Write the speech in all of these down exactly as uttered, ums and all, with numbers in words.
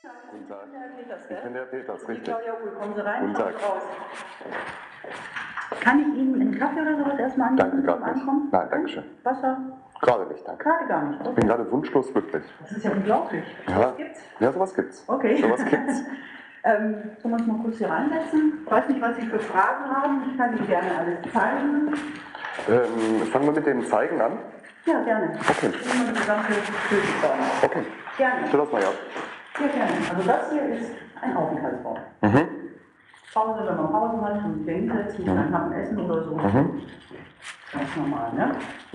Guten Tag. Herr Peters, Ich gell? bin der Peters, Die richtig. Claudia Uhl. Kommen Sie rein, Guten kommen Tag. Sie raus. Kann ich Ihnen einen Kaffee oder sowas erstmal anbieten Danke, zum gerade nicht. Ankommen? Nein, danke schön. Wasser? Gerade nicht, danke. Gerade gar nicht. Ich bin Okay. gerade wunschlos glücklich. Das ist ja unglaublich. Ja, Was gibt's? ja, sowas gibt's. Okay. Sowas gibt's. ähm, sollen wir uns mal kurz hier reinsetzen? Ich weiß nicht, was Sie für Fragen haben. Ich kann Ihnen gerne alles zeigen. Ähm, fangen wir mit dem Zeigen an? Ja, gerne. Okay. Ich will mal die gesamte Bildform. Okay. Gerne. Stell das mal her. Ja, gerne. Also das hier ist ein Aufenthaltsraum. Mhm. Pause, wenn man Pause hat, und sich hinsetzen, Mhm. dann haben Essen oder so. Mhm. Ganz normal, ne?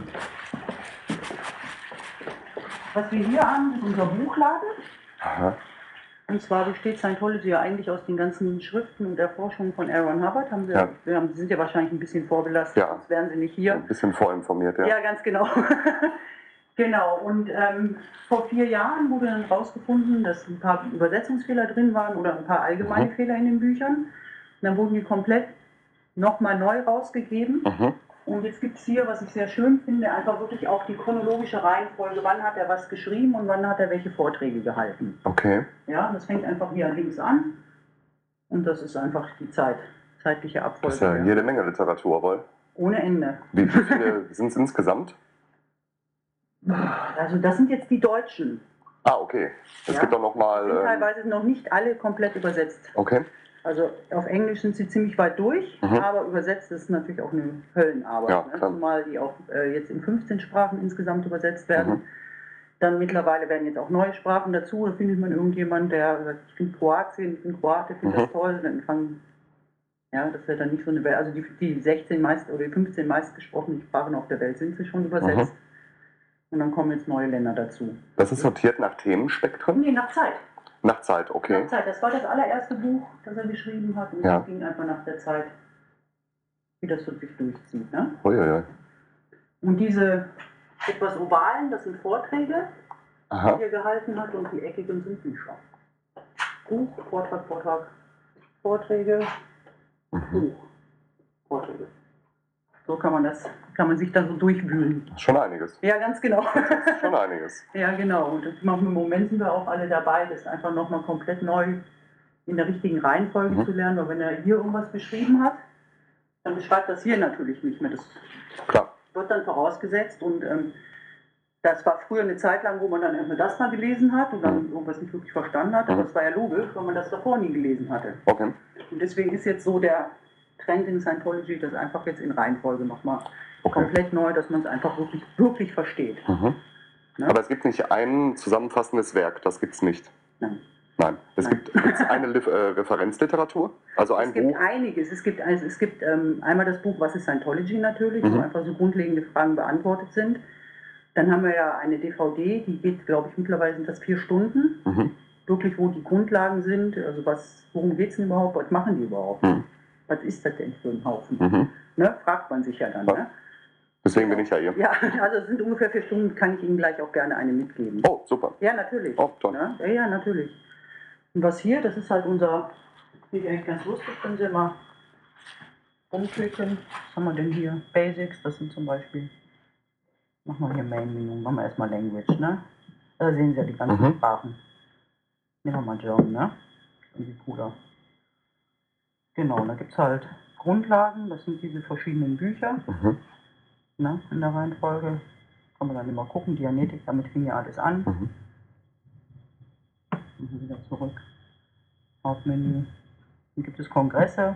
Was wir hier haben, ist unser Buchladen. Aha. Und zwar besteht Scientology ja eigentlich aus den ganzen Schriften und Erforschungen von Aaron Hubbard. Haben wir, Ja. wir haben, sind ja wahrscheinlich ein bisschen vorbelastet, Ja. sonst wären sie nicht hier. Ein bisschen vorinformiert, ja. Ja, ganz genau. Genau, und ähm, vor vier Jahren wurde dann rausgefunden, dass ein paar Übersetzungsfehler drin waren oder ein paar allgemeine Mhm. Fehler in den Büchern. Und dann wurden die komplett nochmal neu rausgegeben. Mhm. Und jetzt gibt es hier, was ich sehr schön finde, einfach wirklich auch die chronologische Reihenfolge, wann hat er was geschrieben und wann hat er welche Vorträge gehalten. Okay. Ja, das fängt einfach hier links an und das ist einfach die Zeit, zeitliche Abfolge. Das ist ja jede Menge Literatur, wohl. Ohne Ende. Wie viele sind es insgesamt? Also das sind jetzt die Deutschen. Ah, okay. Es Ja. gibt auch noch Sind mal... Ähm, teilweise noch nicht alle komplett übersetzt. okay. Also auf Englisch sind sie ziemlich weit durch, Mhm. aber übersetzt ist natürlich auch eine Höllenarbeit. Ja, Ne? klar. Zumal die auch äh, jetzt in fünfzehn Sprachen insgesamt übersetzt werden. Mhm. Dann mittlerweile werden jetzt auch neue Sprachen dazu. Da findet man irgendjemand, der sagt, ich bin Kroatien, ich bin Kroate, finde das Mhm. toll. Dann fangen, ja, das wird dann nicht so eine Welt. Also die, die sechzehn meist oder die fünfzehn meistgesprochenen Sprachen auf der Welt sind sie schon übersetzt. Mhm. Und dann kommen jetzt neue Länder dazu. Das ist sortiert nach Themenspektren? Nee, nach Zeit. Nach Zeit, okay. Nach Zeit. Das war das allererste Buch, das er geschrieben hat. Und Ja. das ging einfach nach der Zeit, wie das wirklich durchzieht. Ne? Uiuiui. Und diese etwas ovalen, das sind Vorträge, die Aha. er gehalten hat, und die eckigen sind Bücher. Buch, Vortrag, Vortrag, Vorträge, Mhm. Buch, Vorträge. So kann man das, kann man sich dann so durchwühlen. Schon einiges. Ja, ganz genau. Schon einiges. Ja, genau. Und das machen wir im Moment sind wir auch alle dabei, das einfach nochmal komplett neu in der richtigen Reihenfolge Mhm. zu lernen. Weil wenn er hier irgendwas beschrieben hat, dann beschreibt das hier natürlich nicht mehr. Das Klar. wird dann vorausgesetzt und ähm, das war früher eine Zeit lang, wo man dann erstmal das mal gelesen hat und dann Mhm. irgendwas nicht wirklich verstanden hat. Aber Mhm. das war ja logisch, weil man das davor nie gelesen hatte. Okay. Und deswegen ist jetzt so der Trend in Scientology, das einfach jetzt in Reihenfolge nochmal Okay. komplett neu, dass man es einfach wirklich, wirklich versteht. Mhm. Ne? Aber es gibt nicht ein zusammenfassendes Werk, das gibt's nicht. Nein. Nein. Es Nein. gibt gibt's eine Lif äh, Referenzliteratur, also ein Es gibt Buch. einiges. Es gibt, also es gibt ähm, einmal das Buch Was ist Scientology natürlich, Mhm. wo einfach so grundlegende Fragen beantwortet sind. Dann haben wir ja eine D V D, die geht, glaube ich, mittlerweile sind das vier Stunden. Mhm. Wirklich, wo die Grundlagen sind. Also was, worum geht es denn überhaupt? Was machen die überhaupt? Mhm. Was ist das denn für ein Haufen? Mhm. Ne? Fragt man sich ja dann. Ja. Ne? Deswegen bin ich ja hier. Ja, also es sind ungefähr vier Stunden, kann ich Ihnen gleich auch gerne eine mitgeben. Oh, super. Ja, natürlich. Oh, toll. Ne? Ja, ja, natürlich. Und was hier, das ist halt unser, hier eigentlich ganz lustig, können Sie mal rumklicken. Was haben wir denn hier? Basics, das sind zum Beispiel, machen wir hier Main Menu, machen wir erstmal Language, ne? Da sehen Sie ja die ganzen Mhm. Sprachen. Nehmen wir mal German, ne? Irgendwie cooler. Genau, da gibt es halt Grundlagen, das sind diese verschiedenen Bücher, Mhm. ne? In der Reihenfolge. Kann man dann immer gucken, Dianetik, damit fing ja alles an. Mhm. Und wieder zurück. Hauptmenü. Dann gibt es Kongresse.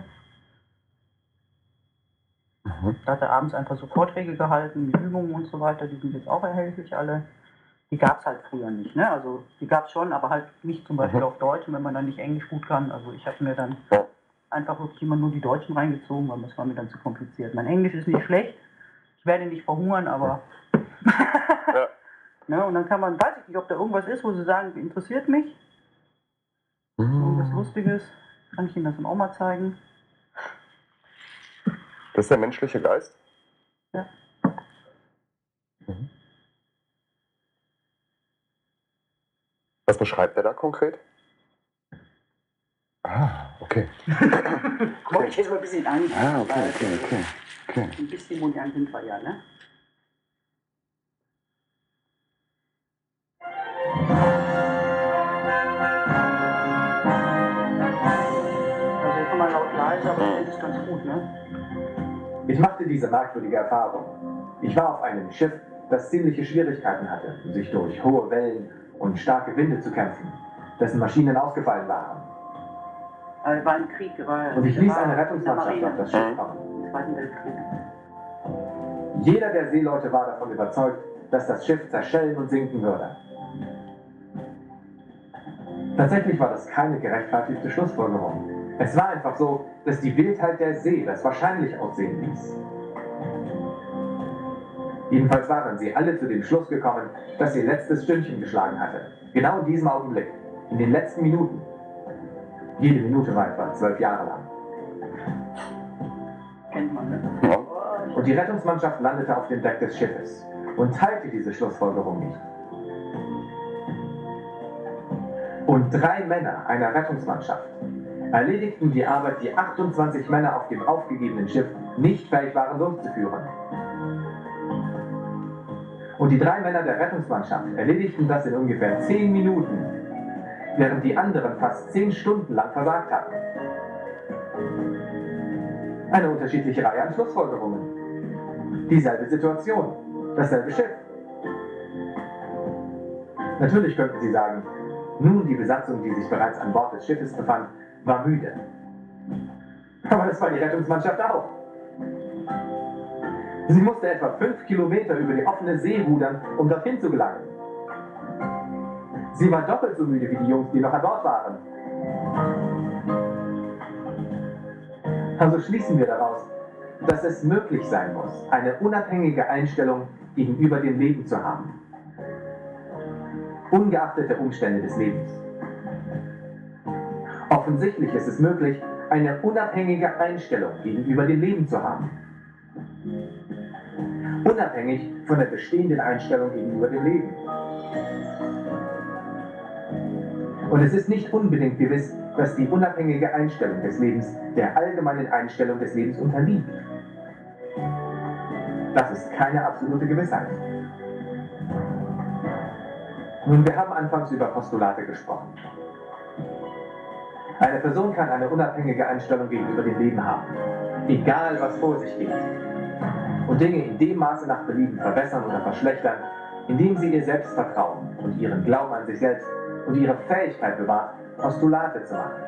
Mhm. Da hat er abends einfach so Vorträge gehalten, die Übungen und so weiter, die sind jetzt auch erhältlich alle. Die gab es halt früher nicht, ne? Also die gab es schon, aber halt nicht zum Beispiel Mhm. auf Deutsch, und wenn man dann nicht Englisch gut kann. Also ich habe mir dann Ja. einfach wirklich immer nur die Deutschen reingezogen, weil das war mir dann zu kompliziert. Mein Englisch ist nicht schlecht, ich werde nicht verhungern, aber... Ja. Ne? Und dann kann man, weiß ich nicht, ob da irgendwas ist, wo sie sagen, interessiert mich, irgendwas Mhm. Lustiges, kann ich Ihnen das dann auch mal zeigen. Das ist der menschliche Geist? Ja. Mhm. Was beschreibt er da konkret? Ah, okay. Wollte ich jetzt mal ein bisschen an. Ah, okay, okay, okay. okay. Ein bisschen modern sind wir ja, ne? Das ist ganz gut, ne? Ich machte diese merkwürdige Erfahrung. Ich war auf einem Schiff, das ziemliche Schwierigkeiten hatte, sich durch hohe Wellen und starke Winde zu kämpfen, dessen Maschinen ausgefallen waren. Aber war im Krieg, war Und ich ließ war eine in der Rettungsmannschaft Marine auf das Schiff kommen. im Zweiten Weltkrieg. Jeder der Seeleute war davon überzeugt, dass das Schiff zerschellen und sinken würde. Tatsächlich war das keine gerechtfertigte Schlussfolgerung. Es war einfach so, dass die Wildheit der See das wahrscheinlich aussehen ließ. Jedenfalls waren sie alle zu dem Schluss gekommen, dass ihr letztes Stündchen geschlagen hatte. Genau in diesem Augenblick, in den letzten Minuten. Jede Minute war etwa zwölf Jahre lang. Kennt man, ne? Ja. Und die Rettungsmannschaft landete auf dem Deck des Schiffes und teilte diese Schlussfolgerung nicht. Und drei Männer einer Rettungsmannschaft erledigten die Arbeit, die achtundzwanzig Männer auf dem aufgegebenen Schiff nicht fähig waren durchzuführen. Und die drei Männer der Rettungsmannschaft erledigten das in ungefähr zehn Minuten, während die anderen fast zehn Stunden lang versagt hatten. Eine unterschiedliche Reihe an Schlussfolgerungen. Dieselbe Situation, dasselbe Schiff. Natürlich könnten Sie sagen, nun die Besatzung, die sich bereits an Bord des Schiffes befand, war müde. Aber das war die Rettungsmannschaft auch. Sie musste etwa fünf Kilometer über die offene See rudern, um dorthin zu gelangen. Sie war doppelt so müde wie die Jungs, die noch an Bord waren. Also schließen wir daraus, dass es möglich sein muss, eine unabhängige Einstellung gegenüber dem Leben zu haben. Ungeachtet der Umstände des Lebens. Offensichtlich ist es möglich, eine unabhängige Einstellung gegenüber dem Leben zu haben. Unabhängig von der bestehenden Einstellung gegenüber dem Leben. Und es ist nicht unbedingt gewiss, dass die unabhängige Einstellung des Lebens der allgemeinen Einstellung des Lebens unterliegt. Das ist keine absolute Gewissheit. Nun, wir haben anfangs über Postulate gesprochen. Eine Person kann eine unabhängige Einstellung gegenüber dem Leben haben, egal was vor sich geht, und Dinge in dem Maße nach Belieben verbessern oder verschlechtern, indem sie ihr Selbstvertrauen und ihren Glauben an sich selbst und ihre Fähigkeit bewahrt, Postulate zu machen.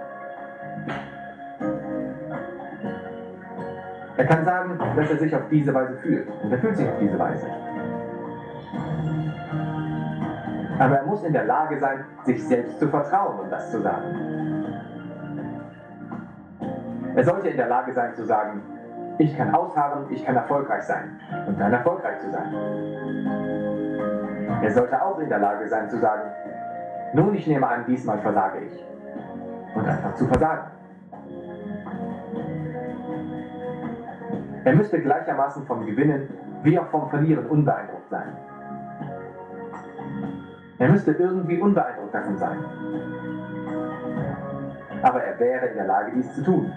Er kann sagen, dass er sich auf diese Weise fühlt, und er fühlt sich auf diese Weise. Aber er muss in der Lage sein, sich selbst zu vertrauen, um das zu sagen. Er sollte in der Lage sein zu sagen, ich kann ausharren, ich kann erfolgreich sein und dann erfolgreich zu sein. Er sollte auch in der Lage sein zu sagen, nun, ich nehme an, diesmal versage ich. Und einfach zu versagen. Er müsste gleichermaßen vom Gewinnen wie auch vom Verlieren unbeeindruckt sein. Er müsste irgendwie unbeeindruckt davon sein. Aber er wäre in der Lage, dies zu tun.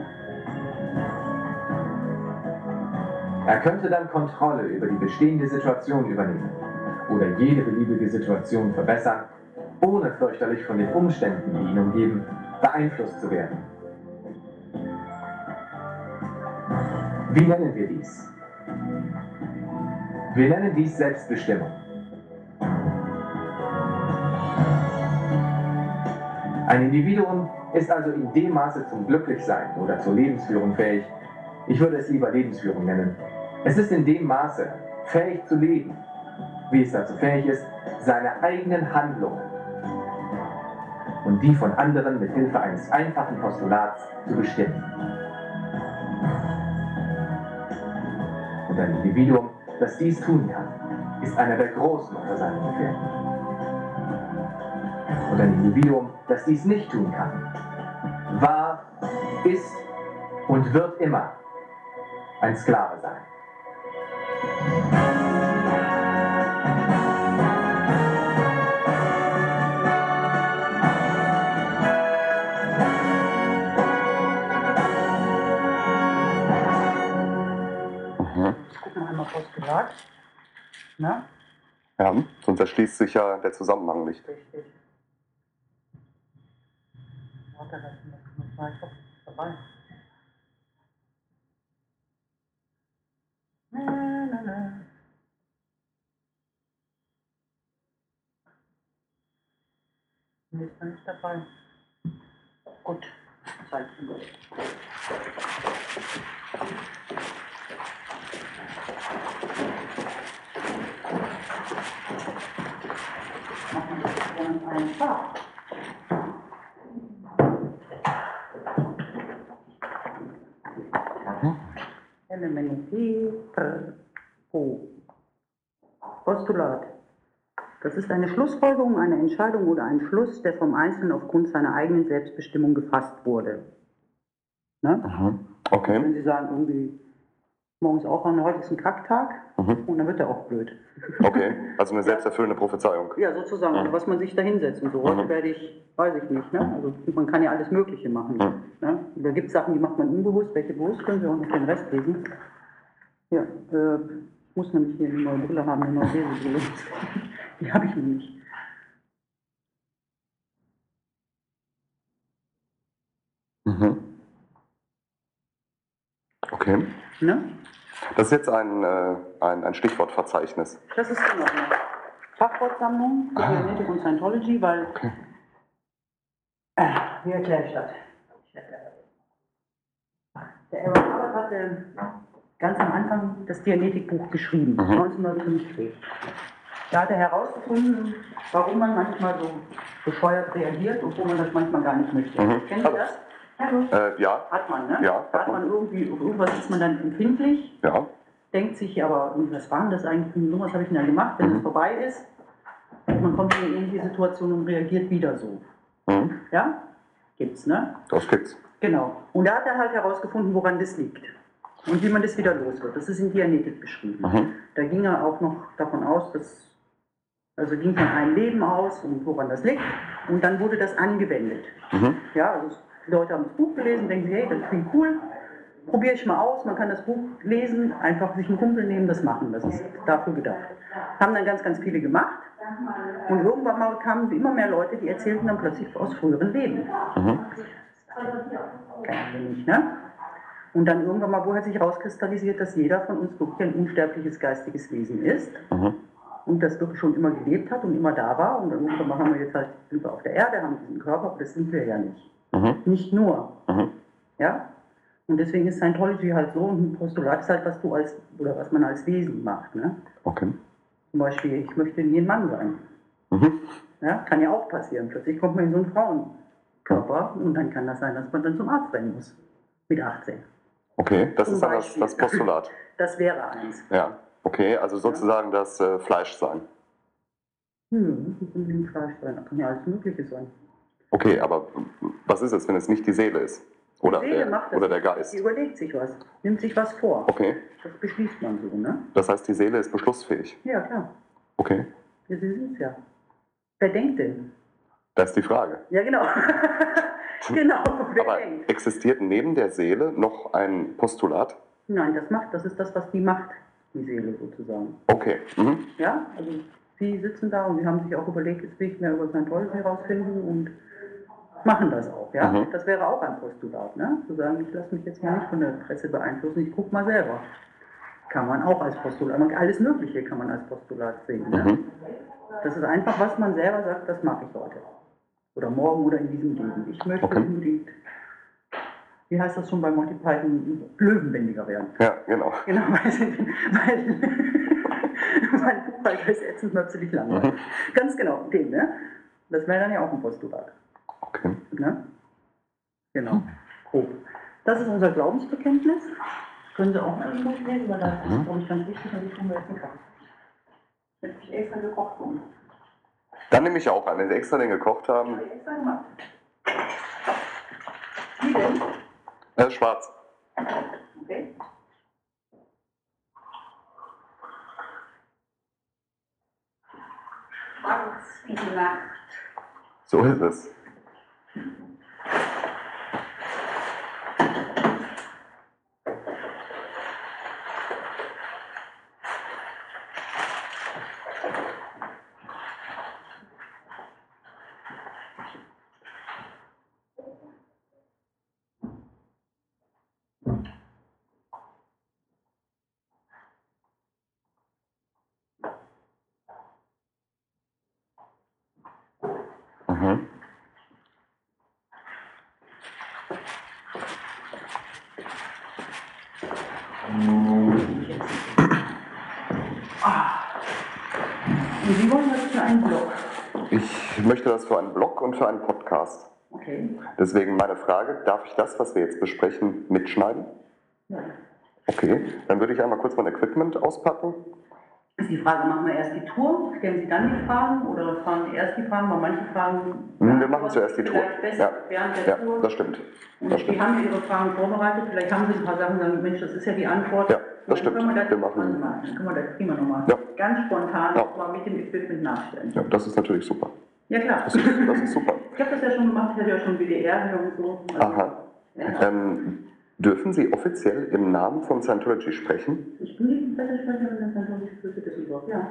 Er könnte dann Kontrolle über die bestehende Situation übernehmen oder jede beliebige Situation verbessern, ohne fürchterlich von den Umständen, die ihn umgeben, beeinflusst zu werden. Wie nennen wir dies? Wir nennen dies Selbstbestimmung. Ein Individuum ist also in dem Maße zum Glücklichsein oder zur Lebensführung fähig, ich würde es lieber Lebensführung nennen. Es ist in dem Maße fähig zu leben, wie es dazu fähig ist, seine eigenen Handlungen und die von anderen mit Hilfe eines einfachen Postulats zu bestimmen. Und ein Individuum, das dies tun kann, ist einer der Großen unter seinen Gefährten. Und ein Individuum, das dies nicht tun kann, war, ist und wird immer ein Sklave sein. Mhm. Jetzt gucken wir einmal Postulat. Na? Ja, sonst erschließt sich ja der Zusammenhang nicht. Richtig. Warte, lassen wir das mal. Ich hoffe, es ist dabei. Nee, ist da nicht dabei. Gut, Zeit. Machen wir das dann einfach. Elemente Pro. Postulat. Das ist eine Schlussfolgerung, eine Entscheidung oder ein Schluss, der vom Einzelnen aufgrund seiner eigenen Selbstbestimmung gefasst wurde. Ne? Mhm. Okay. Wenn Sie sagen, irgendwie morgens aufwachen, heute ist ein Kacktag, Mhm. und dann wird er auch blöd. Okay, also eine selbsterfüllende Prophezeiung. Ja, sozusagen, also was man sich da hinsetzt und so. Heute Mhm. werde ich, weiß ich nicht, ne? Also man kann ja alles Mögliche machen. Mhm. Ne? Da gibt es Sachen, die macht man unbewusst, welche bewusst, können Sie auch noch den Rest lesen. Ja, äh, ich muss nämlich hier eine neue Brille haben, eine neue Lesebrille. Die habe ich noch nicht. Mhm. Okay. Ne? Das ist jetzt ein, äh, ein, ein Stichwortverzeichnis. Das ist genau eine Fachwortsammlung für Ah. Dianetik und Scientology, weil, Okay. äh, wie erkläre ich das? Der Aaron Hubbard hatte ganz am Anfang das Dianetikbuch geschrieben, Mhm. neunzehnhundertfünfzig. Da hat er herausgefunden, warum man manchmal so bescheuert reagiert, obwohl man das manchmal gar nicht möchte. Mhm. Kennen Sie das? Hallo? Äh, ja. Hat man, ne? Ja, Da hat hat man man. irgendwie, auf irgendwas ist man dann empfindlich, Ja. denkt sich aber, was war denn das eigentlich für ein Nummer, was habe ich denn da gemacht, wenn es Mhm. vorbei ist? Man kommt in eine ähnliche Situation und reagiert wieder so. Mhm. Ja? Gibt's, ne? Das gibt's. Genau. Und da hat er halt herausgefunden, woran das liegt. Und wie man das wieder los wird. Das ist in Dianetik beschrieben. Mhm. Da ging er auch noch davon aus, dass, also ging von einem Leben aus und woran das liegt. Und dann wurde das angewendet. Mhm. Ja, also die Leute haben das Buch gelesen, denken sie, hey, das klingt cool, probiere ich mal aus. Man kann das Buch lesen, einfach sich einen Kumpel nehmen, das machen. Das ist dafür gedacht. Haben dann ganz, ganz viele gemacht. Und irgendwann mal kamen immer mehr Leute, die erzählten dann plötzlich aus früheren Leben. Mhm. Kennen wir nicht, ne? Und dann irgendwann mal, wo hat sich herauskristallisiert, dass jeder von uns wirklich ein unsterbliches geistiges Wesen ist Mhm. und das wirklich schon immer gelebt hat und immer da war. Und dann irgendwann mal haben wir jetzt halt, sind wir auf der Erde, haben diesen Körper, aber das sind wir ja nicht. Mhm. Nicht nur. Mhm. Ja? Und deswegen ist Scientology halt so, und ein Postulat ist halt, was du als, oder was man als Wesen macht. Ne? Okay. Zum Beispiel, ich möchte nie ein Mann sein. Mhm. Ja? Kann ja auch passieren. Plötzlich kommt man in so einen Frauenkörper und dann kann das sein, dass man dann zum Arzt rennen muss. Mit achtzehn. Okay, das Zum ist dann das, Beispiel. das Postulat. Das wäre eins. Ja. Okay, also sozusagen das äh, Fleischsein. Hm, das kann nicht Fleisch sein, das kann ja alles Mögliche sein. Okay, aber was ist es, wenn es nicht die Seele ist? Oder, Die Seele der, macht das oder der nicht. Geist? Die überlegt sich was, nimmt sich was vor. Okay, Das beschließt man so, ne? das heißt, die Seele ist beschlussfähig. Ja, klar. Okay, Ja, Sie sind es ja. Wer denkt denn? das ist die Frage. Ja, genau. Genau, wer Aber denkt? existiert neben der Seele noch ein Postulat? Nein, das macht, das ist das, was die macht, die Seele sozusagen. Okay. Mhm. Ja, also Sie sitzen da und Sie haben sich auch überlegt, jetzt will ich mehr über Scientology herausfinden und machen das auch, ja. Mhm. Das wäre auch ein Postulat, ne? Zu sagen, ich lasse mich jetzt mal nicht von der Presse beeinflussen, ich gucke mal selber. Kann man auch als Postulat, alles Mögliche kann man als Postulat sehen, ne? Mhm. Das ist einfach, was man selber sagt, das mache ich heute. Oder morgen oder in diesem Leben. Ich möchte Okay. unbedingt, wie heißt das schon bei Monty Python, Löwenbändiger werden. Ja, genau. Genau, weil, sie, weil mein Buchhalter ist ätzend natürlich langweilig. Mhm. Ganz genau, den, ne? Das wäre dann ja auch ein Postulat. Okay. Ne? Genau, grob. Das ist unser Glaubensbekenntnis. Können Sie auch mal durchlesen, weil das ist, glaube ich, ganz wichtig, und ich tun wir jetzt nicht ab. Ich habe ich extra gekocht und Dann nehme ich auch an, wenn Sie extra den gekocht haben. habe ich extra gemacht. Wie denn? Äh, schwarz. Okay. Schwarz wie die Nacht. So ist es. Mhm. Und Sie wollen das für einen Blog? Ich möchte das für einen Blog und für einen Podcast. Okay. Deswegen meine Frage, darf ich das, was wir jetzt besprechen, mitschneiden? Ja. Okay, dann würde ich einmal kurz mein Equipment auspacken. Ist die Frage, machen wir erst die Tour, stellen Sie dann die Fragen oder fragen Sie erst die Fragen, weil manche Fragen... Hm, wir machen zuerst die Tour. Besser Ja. während der Ja, Tour. das stimmt. Und Das Sie stimmt. haben ja Ihre Fragen vorbereitet, vielleicht haben Sie ein paar Sachen, sagen, Mensch, das ist ja die Antwort. Ja, das stimmt. Dann können wir das, Wir machen- warte mal, dann können wir das prima nochmal Ja. ganz spontan Ja. mal mit dem Equipment nachstellen. Ja, das ist natürlich super. Ja, klar. Das ist, das ist super. Ich habe das ja schon gemacht, ich hatte ja schon W D R hier und so. Also, Aha. ja. Ähm, dürfen Sie offiziell im Namen von Scientology sprechen? Ich bin die Pressesprecherin der Scientology-Kirche Düsseldorf, ja.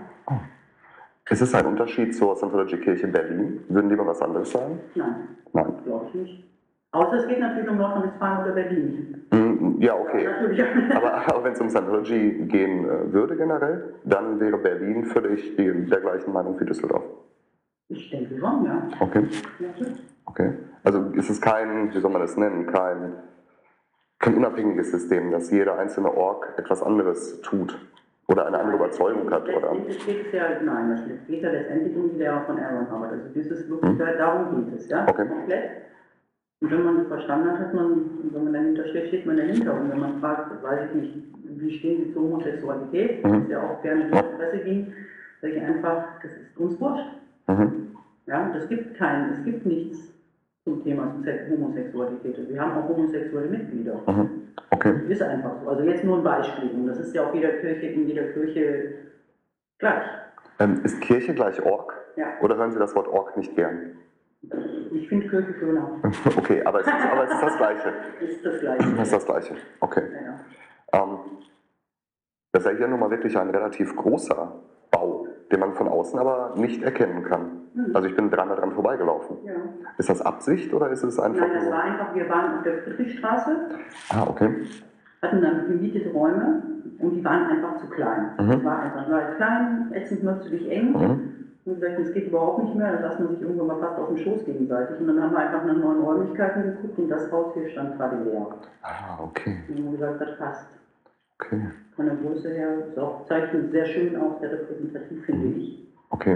Ist es ein Unterschied zur Scientology-Kirche Berlin? Würden die mal was anderes sagen? Nein, Nein. glaube ich nicht. Außer es geht natürlich um Nordrhein-Westfalen oder Berlin. Hm, ja, okay. Natürlich. Aber, aber wenn es um Scientology gehen äh, würde generell, dann wäre Berlin völlig die, der gleichen Meinung wie Düsseldorf. Ich denke schon, ja. Okay. Natürlich. Okay. Also ist es kein, wie soll man das nennen, kein, kein unabhängiges System, dass jeder einzelne Org etwas anderes tut oder eine andere Überzeugung hat, oder? Es geht ja, nein, das geht ja letztendlich um die Lehre von Aaron Hubbard. Also das ist wirklich, Hm. darum geht es, ja, Okay. komplett. Und wenn man das verstanden hat, hat man, wenn man dahinter steht, steht man dahinter. Und wenn man fragt, weiß ich nicht, wie stehen Sie zur Homosexualität, Mhm. das ist ja auch gerne durch die Presse ging, sage ich einfach, das ist uns wurscht. Mhm. Ja, und es gibt kein, es gibt nichts zum Thema Homosexualität. Wir haben auch homosexuelle Mitglieder. Mhm. Okay. Ist einfach so. Also jetzt nur ein Beispiel. Und das ist ja auch jeder Kirche, in jeder Kirche gleich. Ähm, ist Kirche gleich Org? Ja. Oder hören Sie das Wort Org nicht gern? Ich finde Kirche schöner. Okay, aber es, ist, aber es ist das Gleiche. Ist das Gleiche. Das ist das Gleiche. Okay. Ja, ja. Ähm, das ist ja hier nun mal wirklich ein relativ großer Bau, den man von außen aber nicht erkennen kann. Mhm. Also ich bin dreimal dran vorbeigelaufen. Ja. Ist das Absicht oder ist es einfach Nein, das nur... war einfach, wir waren auf der Friedrichstraße, Ah, okay. hatten dann gemietete Räume und die waren einfach zu klein. Mhm. Es war einfach war klein, ätzend, mürzelig eng. Mhm. Und gesagt, das geht überhaupt nicht mehr, da saß man sich irgendwann mal fast auf den Schoß gegenseitig. Und dann haben wir einfach nach neuen Räumlichkeiten geguckt und das Haus hier stand gerade leer. Ah, okay. Und wir haben gesagt, das passt. Okay. Von der Größe her, ist auch, zeichnet sehr schön aus, sehr repräsentativ, finde ich. Okay.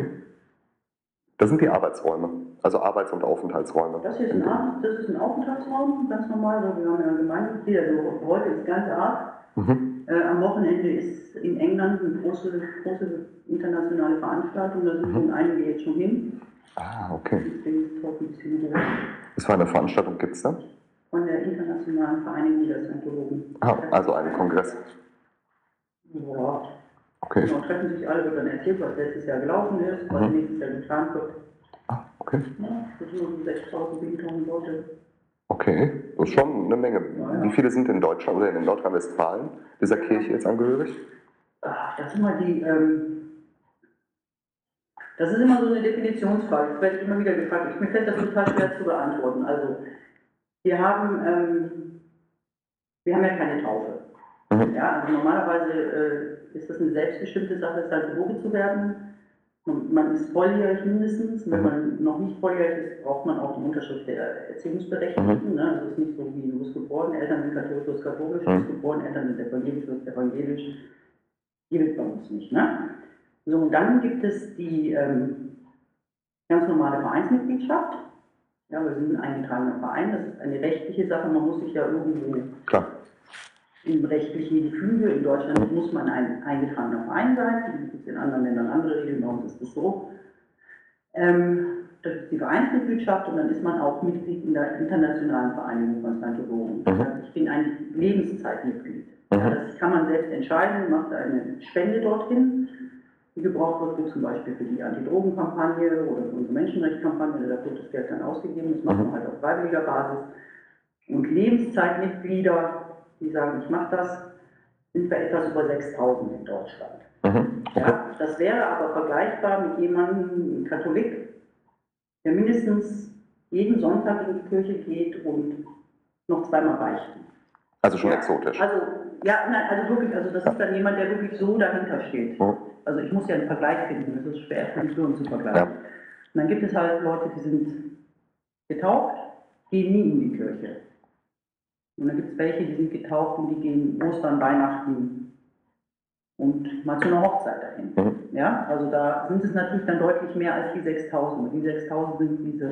Das sind die Arbeitsräume, also Arbeits- und Aufenthaltsräume. Das hier ist ein, Ar- das ist ein Aufenthaltsraum, ganz normal, so, wir haben ja Gemeindemitglieder, also heute ist ganz arg. Mhm. Äh, am Wochenende ist in England eine große, große internationale Veranstaltung, da sind Mhm. schon einige jetzt schon hin. Ah, okay. Deswegen ist es heute ein bisschen ruhig. Was für eine Veranstaltung gibt es da? Von der Internationalen Vereinigung der Scientologen. Ah, also einen Kongress. Ja, Okay. genau, treffen sich alle, wird dann erzählt, was letztes Jahr gelaufen ist, was Mhm. nächstes Jahr geplant wird. Ah, okay. Ja, das sind nur sechstausend, siebentausend Leute. Okay, das ist schon eine Menge. Ja, ja. Wie viele sind in Deutschland oder in Nordrhein-Westfalen dieser Kirche jetzt angehörig? Ach, das ist immer die, ähm, das ist immer so eine Definitionsfrage. Das werde ich immer wieder gefragt. Ich, mir fällt das total schwer zu beantworten. Also, wir haben, ähm, wir haben ja keine Taufe. Mhm. Ja, also normalerweise äh, ist das eine selbstbestimmte Sache, Scientologe zu werden. Und man ist volljährig mindestens. Wenn Mhm. man noch nicht volljährig ist, braucht man auch die Unterschrift der Erziehungsberechtigten. Ne? Also es ist nicht so wie losgeboren, Eltern sind katholisch, katholisch, Mhm. losgeboren, Eltern sind evangelisch, evangelisch. Gibt bei uns nicht. Ne? So, und dann gibt es die ähm, ganz normale Vereinsmitgliedschaft. Ja, wir sind ein eingetragener Verein, das ist eine rechtliche Sache, man muss sich ja irgendwo Klar. im rechtlichen Gefüge. In Deutschland muss man ein eingetragener Verein sein, es gibt in anderen Ländern andere Regeln, bei uns ist das so. Ähm, das ist die Vereinsmitgliedschaft und dann ist man auch Mitglied in der internationalen Vereinigung von Scientologen. Das heißt, ich bin ein Lebenszeitmitglied. Mhm. Ja, das kann man selbst entscheiden, macht eine Spende dorthin, die gebraucht wird, wie zum Beispiel für die Anti-Drogen-Kampagne oder für unsere Menschenrechtskampagne, da wird das Geld dann ausgegeben, das macht man halt auf freiwilliger Basis. Und Lebenszeitmitglieder, die sagen, ich mache das, sind wir etwas über sechstausend in Deutschland. Mhm. Okay. Ja, das wäre aber vergleichbar mit jemandem, einem Katholik, der mindestens jeden Sonntag in die Kirche geht und noch zweimal beichten. Also schon Ja, exotisch. Also, ja, nein, also wirklich, also das ist dann jemand, der wirklich so dahinter steht. Mhm. Also ich muss ja einen Vergleich finden, das ist schwer für die Firmen zu vergleichen. Ja. Und dann gibt es halt Leute, die sind getauft, gehen nie in die Kirche. Und dann gibt es welche, die sind getauft und die gehen Ostern, Weihnachten und mal zu einer Hochzeit dahin. Mhm. Ja, also da sind es natürlich dann deutlich mehr als die sechstausend. Die sechstausend sind diese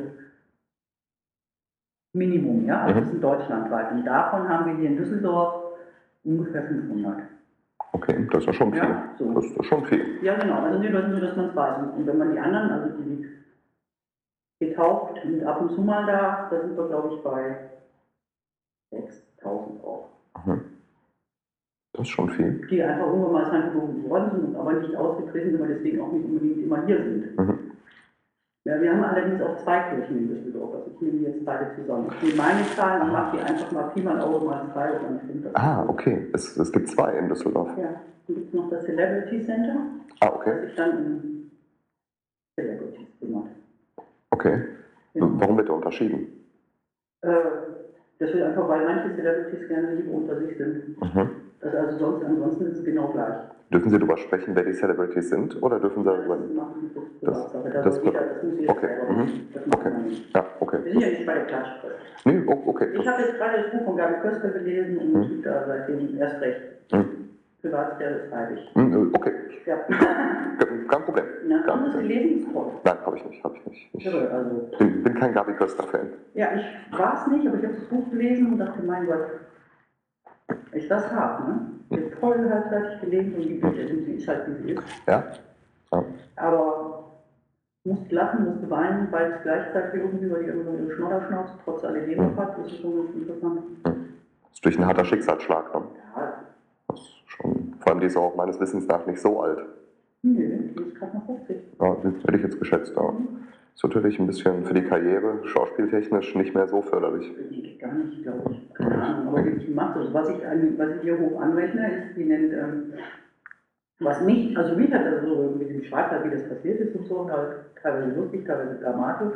Minimum, ja, also Mhm. das sind deutschlandweit. Und davon haben wir hier in Düsseldorf ungefähr fünfhundert. Okay, das ist ja schon viel. Ja, so. Das ist schon viel. Ja, genau, also nur, nur dass man es weiß. Und wenn man die anderen, also die getauft und ab und zu mal da, da sind wir, glaube ich, bei sechstausend auch. Mhm. Das ist schon viel. Die einfach irgendwann mal Scientologen geworden sind und aber nicht ausgetreten sind, aber deswegen auch nicht unbedingt immer hier sind. Mhm. Ja, wir haben allerdings auch zwei Kirchen in Düsseldorf, also ich nehme die jetzt beide zusammen. Ich nehme meine Zahlen und mache die einfach mal Pi mal Auge mal zwei und dann stimmt das. Ah, okay. Es, es gibt zwei in Düsseldorf. Ja, dann gibt es noch das Celebrity Center, Ah, das okay. sich dann um Celebrities kümmert. Okay. Ja. Warum wird er unterschieden? Äh, das wird einfach, weil manche Celebrities gerne lieber unter sich sind. Mhm. Das also sonst, ansonsten ist es genau gleich. Dürfen Sie darüber sprechen, wer die Celebrities sind? Oder dürfen Sie darüber Das nicht? machen das Das- Privatsache. Da das soll jeder, wird- das muss jeder okay, selber mhm. machen. Das macht Okay. man nicht. Ja, okay. Wir sind ja nicht bei der Klatschpresse. Nee, oh, okay. Ich habe jetzt gerade das Buch von Gabi Köster gelesen und Mhm. da seitdem erst recht. Mhm. Privatsphäre schreibe ich. Mhm, Okay, Ja. kein Problem. Na, Kein haben Sie es Problem. gelesen? Ist toll. Nein, habe ich nicht. Hab ich nicht. Ich Irre, also. bin, bin kein Gabi Köster-Fan. Ja, ich war es nicht, aber ich habe das Buch gelesen und dachte, mein Gott, ist das hart, ne? Ich habe voll halbseitig gelesen und die Bücher sind, sie ist halt wie sie ist. Ja? Ja. Aber musste lachen, musste weinen, weil es gleichzeitig irgendwie, weil die immer so ihre Schnodderschnauze trotz alledem Mhm. hat. Das ist schon ganz interessant. Das ist durch ein harter Schicksalsschlag. Ne? Ja, Das ist schon, vor allem die ist auch meines Wissens nach nicht so alt. nö, die ist gerade noch fünfzig. Ja, das hätte ich jetzt geschätzt. Ja. Ist natürlich ein bisschen für die Karriere, schauspieltechnisch, nicht mehr so förderlich. Nee, gar nicht, glaube ich. Keine Ahnung, aber die macht das. Was ich, an- was ich hier hoch anrechne, ist, die nennt, ähm, was mich, also mich hat also so mit dem Schreiber, wie das passiert ist und so, halt teilweise lustig, teilweise dramatisch.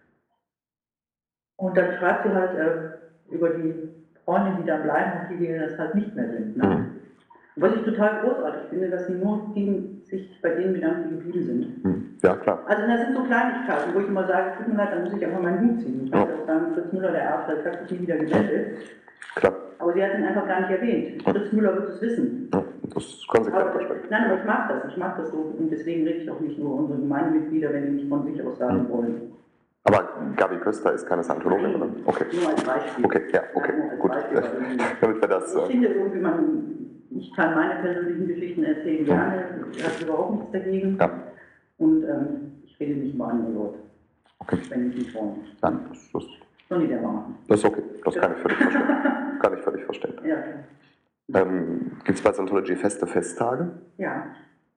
Und dann schreibt sie halt äh, über die Freunde, die da bleiben und die, die das halt nicht mehr sind. Ne? Mhm. Was ich total großartig finde, dass sie nur die sich bei denen bedanken, die geblieben sind. Mhm. Ja, klar. Also das sind so Kleinigkeiten, wo ich immer sage, tut mir leid, dann muss ich einfach meinen Hut ziehen. Ich kann auch sagen, Fritz Müller, der Arzt, der hat sich nie wieder gemeldet. Klar. Aber sie hat ihn einfach gar nicht erwähnt. Fritz Müller wird es wissen. Ja, das ist konsequent Aber, versteckt. nein, aber ich mag das. Ich mag das so. Und deswegen rede ich auch nicht nur unsere Gemeindemitglieder, wenn die nicht von sich aus sagen wollen. Aber Gabi Köster ist keine Scientologin, oder? Okay. Nur als Beispiel. Okay, ja, okay, nur als gut. Beispiel, aber irgendwie- Damit wir das. Ich Äh, finde irgendwie, man, ich kann meine persönlichen Geschichten erzählen gerne. Ich habe überhaupt nichts dagegen. ja, Und ähm, ich rede nicht über andere Leute. okay. Wenn ich nicht wollen. Nein, das, das, Soll die selber machen. das ist okay. Das kann ich völlig verstehen. Kann ich völlig verstehen. Ja, klar. Ähm, Gibt es bei Scientology feste Festtage? Ja.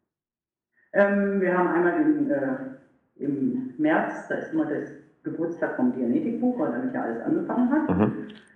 Ähm, wir haben einmal den, äh, im März, da ist immer das Geburtstag vom Dianetikbuch, weil damit ja alles angefangen hat. Mhm.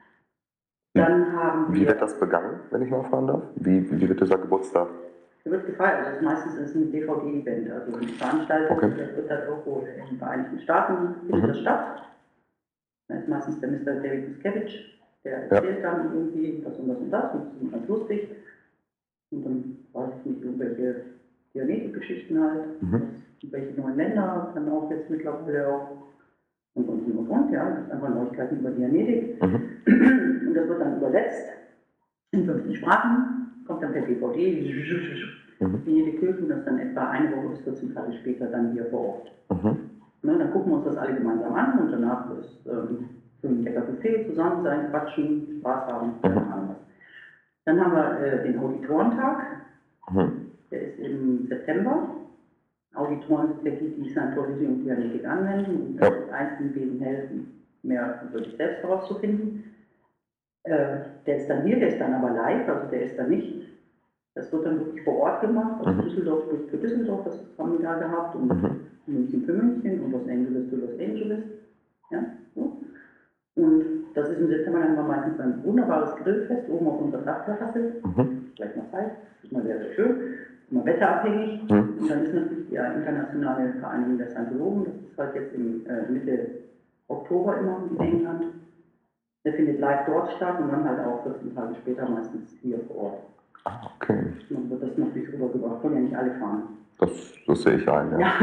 Dann haben Wie wir, wird das begangen, wenn ich mal fragen darf? Wie, wie wird dieser Geburtstag? der wird gefeiert, also meistens ist es ein D V D-Event, also eine Veranstaltung, Okay. das wird halt irgendwo in den Vereinigten Staaten findet Mhm. das statt. Da ist meistens der Mister David Miscavige, der erzählt dann irgendwie das und das und das und das ist ganz lustig. Und dann weiß ich nicht, irgendwelche Dianetik-Geschichten halt, Mhm. welche neuen Länder, dann auch jetzt mittlerweile auch und und und und, ja, das ist einfach Neuigkeiten über Dianetik. Mhm. Und das wird dann übersetzt in fünfzehn Sprachen, kommt dann per D V D Mhm. in jede Kirche und das dann etwa eine Woche bis vierzehn Tage später dann hier vor Ort. Mhm. Ne, dann gucken wir uns das alle gemeinsam an und danach ist ähm, für ein lecker Buffet, zusammen sein, quatschen, Spaß haben, keine Ahnung was. Dann haben wir äh, den Auditorentag, Mhm. der ist im September. Auditoren sind ja die, die Scientology und Dianetik anwenden und Ja. ja. einzelnen Wesen helfen, mehr über sich selbst herauszufinden. Äh, der ist dann hier, der ist dann aber live, also der ist dann nicht, das wird dann wirklich vor Ort gemacht, also Mhm. Düsseldorf spricht für Düsseldorf, das haben wir da gehabt, und Mhm. München für München und Los Angeles für Los Angeles. Ja, so. Und das ist im September, dann haben wir meistens ein wunderbares Grillfest oben auf unserer Dachterrasse. Mhm. Vielleicht mal Zeit, das ist mal sehr, sehr schön, ist mal wetterabhängig. Mhm. Und dann ist natürlich die äh, internationale Vereinigung der Scientologen, das ist halt jetzt im äh, Mitte Oktober immer in England. Der findet live dort statt und dann halt auch vierzehn Tage später meistens hier vor Ort. Ah, okay. Dann wird das natürlich rübergebracht, können ja nicht alle fahren. Das, das sehe ich ein, ja. Ja,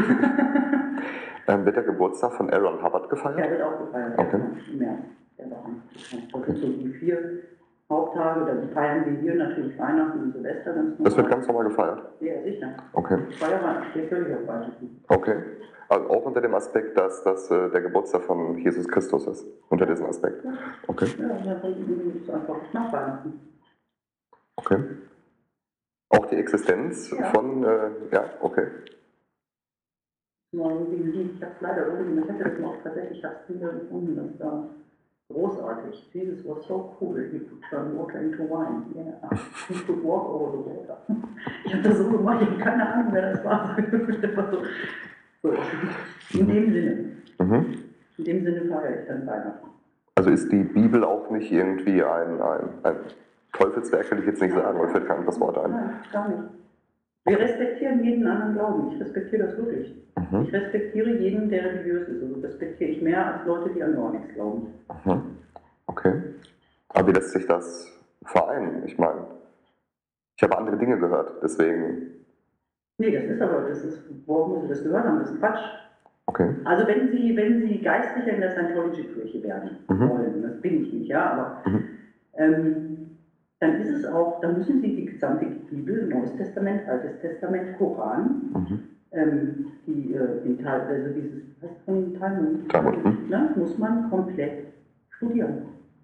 Ähm, wird der Geburtstag von Aaron Hubbard der gefeiert? wird auch gefeiert, Okay. ja, im März. Der war auch. Das sind so die vier Haupttage, dann feiern wir hier natürlich Weihnachten und Silvester ganz normal. Das wird ganz normal gefeiert? Ja, sicher. Okay. Feierweihnachten steht völlig auf Weihnachten. Okay. Also auch unter dem Aspekt, dass das äh, der Geburtstag von Jesus Christus ist. Unter diesem Aspekt. Okay. Ja, dann ist es einfach nach Weihnachten. Okay. Auch die Existenz Ja. von, äh, ja, okay. Ich habe es leider irgendwie, ich hatte das noch tatsächlich, ich habe es wieder gefunden, das war großartig. Jesus was so cool, he could turn water into wine. Yeah. He could walk over the water. Ich habe das so gemacht, ich habe keine Ahnung, wer das war. Das war so, so. In dem Sinne. Mhm. In dem Sinne feiere ich dann Weihnachten. Also ist die Bibel auch nicht irgendwie ein, ein, ein Teufelswerk, will ich jetzt nicht sagen, oder fällt kein anderes Wort ein? Nein, gar nicht. Wir respektieren jeden anderen Glauben. Ich respektiere das wirklich. Mhm. Ich respektiere jeden, der religiös ist. Also respektiere ich mehr als Leute, die an gar nichts glauben. Mhm. Okay. Aber wie lässt sich das vereinen? Ich meine, ich habe andere Dinge gehört, deswegen. Nee, das ist aber, das ist, worum Sie das gehört haben, das ist Quatsch. Okay. Also wenn Sie, wenn Sie Geistlicher in der Scientology-Kirche werden Mhm. wollen, das bin ich nicht, ja, aber Mhm. ähm, dann ist es auch, dann müssen Sie die gesamte Bibel, Neues Testament, Altes Testament, Koran, Mhm. ähm, die, äh, den Teil, also dieses, was heißt von den Talmud, Talmud, mhm. ne, muss man komplett studieren.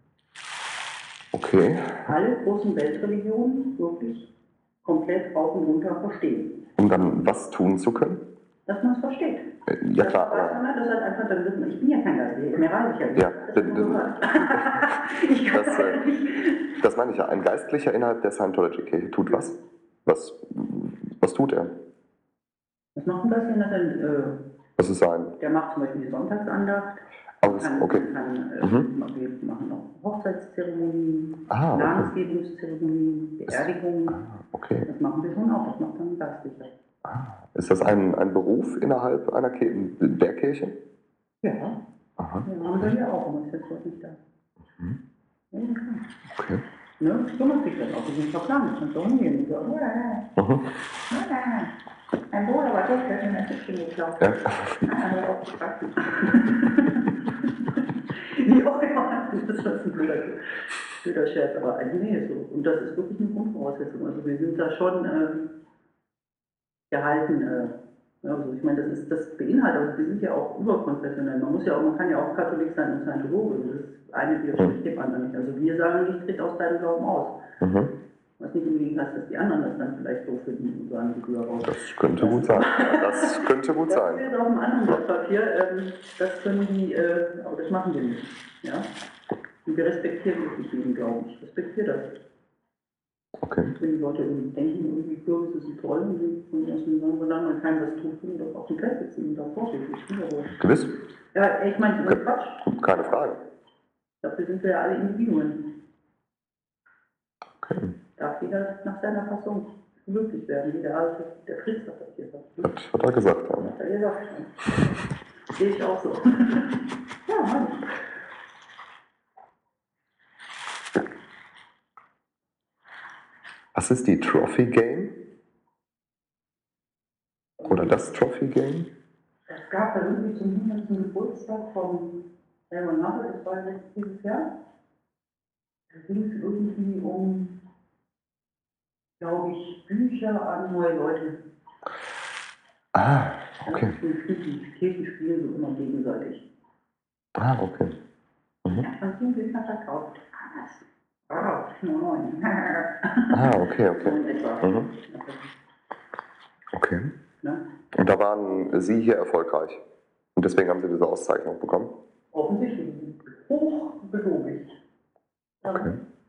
Okay. Alle großen Weltreligionen wirklich komplett rauf und runter verstehen. Um dann was tun zu können? Dass man es versteht. Äh, Ja Das klar, weiß aber man, ne? Das hat einfach, dann wird man, ich bin ja kein Geist, mehr weiß ich ja nicht. Ja, Das, d- ist d- nur so. Ich kann das, das äh, nicht. das meine ich ja. Ein Geistlicher innerhalb der Scientology-Kirche tut was? Was, was tut er? Was macht ein Geistlicher denn? Äh, Was ist sein? der macht zum Beispiel die Sonntagsandacht. Aber Man das- kann, okay. man kann, äh, Mhm. Wir machen auch Hochzeitszeremonien, Ah, okay. Namensgebungszeremonien, Beerdigungen. Ah, okay. Das machen wir schon auch, das macht dann ein Geistlicher. Ah, ist das ein, ein Beruf innerhalb einer Kirche, der Kirche? Ja, Aha. ja, haben wir hier auch, aber ist jetzt heute nicht da. Mhm. Ja, klar. Okay. Ne, so macht sich das auch, die sind verplant, das kannst du umgehen. So, ja, ja, Mhm. ja. Ein Bruder war das, der hat mir ein Tischchen geklaut. Ja. Aber auch gebacken. Wie auch immer, das ist ein blöder, blöder Scherz, aber eigentlich nee, so. Und das ist wirklich eine Grundvoraussetzung. Also wir sind da schon äh, gehalten. Äh, ja, also ich meine, das ist das beinhaltet, also wir sind ja auch überkonfessionell. Man muss ja auch, man kann ja auch Katholik sein und Scientologe. Also das eine widerspricht dem anderen nicht. Also wir sagen nicht, tritt aus deinem Glauben aus. Mhm. Was nicht unbedingt heißt, dass die anderen das dann vielleicht so finden und sagen, die Tür raus. Das könnte gut sein. Das könnte gut Das sein. steht auf einem anderen Blatt Papier. Ähm, das können die, äh, aber das machen wir nicht. Ja? Und wir respektieren wirklich jeden Glauben. Ich respektiere das. Okay. Wenn die Leute irgendwie denken, irgendwie Kürbisse sind toll und die von mir aus sagen, solange man keinem was tut, können die doch auf die Plätze ziehen und da vorsichtig. Gewiss? Ja, ich meine, das ist Quatsch. Keine Frage. Dafür sind wir ja alle Individuen. Okay. Darf jeder nach seiner Fassung glücklich werden, wie der alte, der Christ hat das hier gesagt. Hat, hat er gesagt, ja. Hat er gesagt. Sehe ich auch so. Ja, Mann. Was ist die Trophy Game? Oder das Trophy Game? Es gab da irgendwie zum hundertsten Geburtstag von Aaron Hubbard, das war jetzt dieses Jahr. Da ging es irgendwie um, glaube ich, Bücher an neue Leute. Ah, okay. Die Kirchen spielen so immer gegenseitig. Ah, okay. Mhm. Ja, von vielen Büchern verkauft. Ah, neun. Ah, okay, So in okay. etwa. Mhm. Okay. Ne? Und da waren Sie hier erfolgreich. Und deswegen haben Sie diese Auszeichnung bekommen? Offensichtlich hoch belobigt. Okay.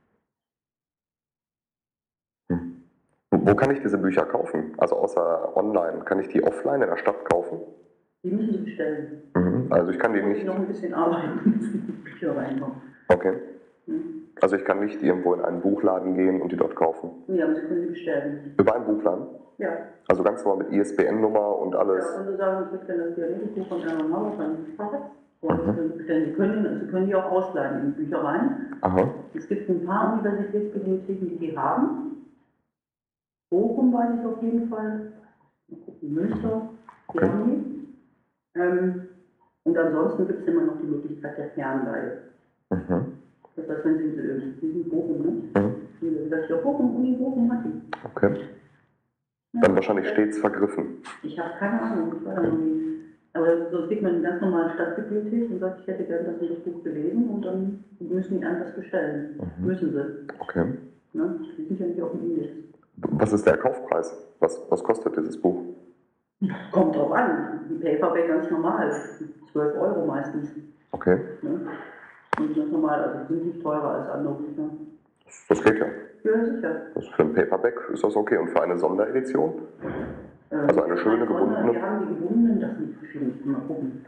Hm. Wo kann ich diese Bücher kaufen? Also außer online. Kann ich die offline in der Stadt kaufen? Die müssen Sie bestellen. Mhm. Also ich kann die Da muss ich nicht. noch ein bisschen arbeiten, bis die Bücher reinkommen. Okay. Hm? Also ich kann nicht irgendwo in einen Buchladen gehen und die dort kaufen. Ja, aber Sie können sie bestellen. Über einen Buchladen? Ja. Also ganz normal mit I S B N-Nummer und Ja, alles. und Sie sagen, ich würde gerne das Diabetikum von Aaron Hubbard, dann Fahrrad. Und Mhm. das können Sie bestellen. Sie können, Sie können die auch ausleihen in Büchereien. Aha. Es gibt ein paar Universitätsbibliotheken, die die haben. Bochum weiß ich auf jeden Fall. Mal gucken, Münster, die Okay. haben die. Ähm, und ansonsten gibt es immer noch die Möglichkeit der Fernleihe. Mhm. Das heißt, wenn Sie, Sie sind in Bochum, ne? Mhm. Wie gesagt, ja, Bochum, Uni Bochum hat die. Okay. Dann wahrscheinlich stets vergriffen. Ich habe keine Ahnung, ich war da noch nie. Aber so geht man in eine ganz normale Stadtbibliothek und sagt, ich hätte gerne das und das Buch gelesen und dann müssen die einem das bestellen. Mhm. Müssen sie. Okay. Ne? Die sind ja nicht auf dem Index. Was ist der Kaufpreis? Was, was kostet dieses Buch? Kommt drauf an. Die Paperback ganz normal. zwölf Euro meistens. Okay. Ne? Und ganz normal, also sind nicht teurer als andere Bücher. Das geht ja. Ja, sicher. Das für ein Paperback ist das okay. Und für eine Sonderedition? Also eine schöne gebundene? Wir haben die gebundenen, das sind verschiedene. Mal gucken.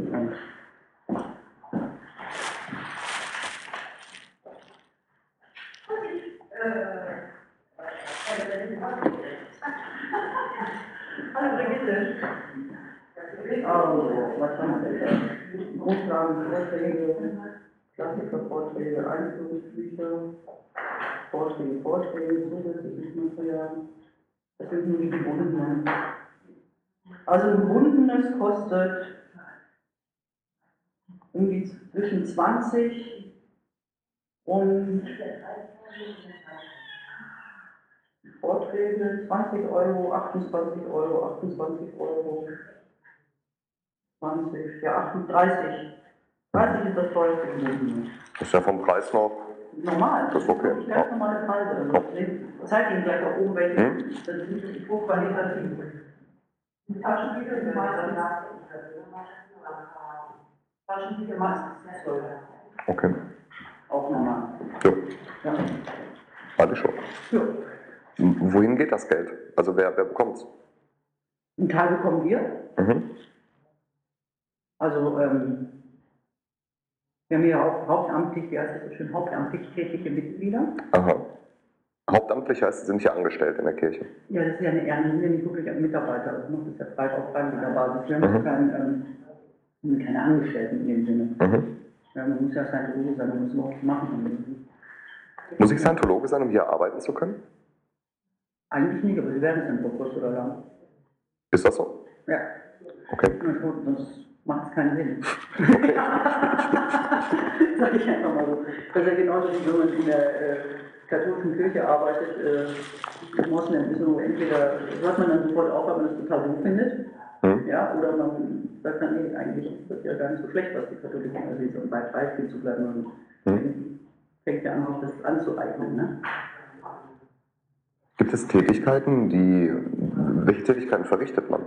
Hallo Brigitte. Also, was haben wir denn? Grundlagen, Vorträge, Klassikervorträge, Einführungsbücher, Vorträge, Vorträge, zusätzliches Material. Das sind nur die gebundenen. Also ein gebundenes kostet um die zwischen zwanzig und Vorträge zwanzig Euro, achtundzwanzig Euro, achtundzwanzig Euro, zwanzig, ja achtunddreißig. dreißig ist das teuerste gebundene. Das ist ja vom Preis noch. Normal, Das ist okay. ganz ja. normale Preise. Also, ich zeige Ihnen gleich auch oben welche. Hm? Das sind die hochqualitativen. Die Taschenbücher sind meistens Taschenbücher meistens zwölf. Okay. Auch normal. Ja. Ja. Hatte ich schon. Ja. Wohin geht das Geld? Also wer, wer bekommt es? Einen Teil bekommen wir. Mhm. Also ähm, wir haben hier auch hauptamtlich, wie heißt das so schön, hauptamtlich tätige Mitglieder. Aha. Hauptamtlich heißt, Sie sind hier angestellt in der Kirche? Ja, das ist ja eine Ehre, wir sind ja nicht wirklich ein Mitarbeiter, das macht es ja frei auf freiwilliger Basis. Wir haben mhm. kein, ähm, keine Angestellten in dem Sinne. Mhm. Ja, man muss ja Scientologe sein, man muss auch machen. Muss ich Scientologe sein, um hier arbeiten zu können? Eigentlich nicht, aber Sie werden es dann vor kurz oder lang. Ist das so? Ja. Okay. Sonst macht es keinen Sinn. Okay. Sag ich einfach mal so. Das ist ja genauso wie wenn man in der äh, katholischen Kirche arbeitet, äh, Moslem ist so, entweder hört man dann sofort auf, weil man es total doof findet, hm. ja, oder man sagt dann, nee, eigentlich ist das ja gar nicht so schlecht, was die Katholiken erzählen, um bei Beispiel zu bleiben. Und hm. fängt ja an, sich das anzueignen. Ne? Gibt es Tätigkeiten, die, welche Tätigkeiten verrichtet man?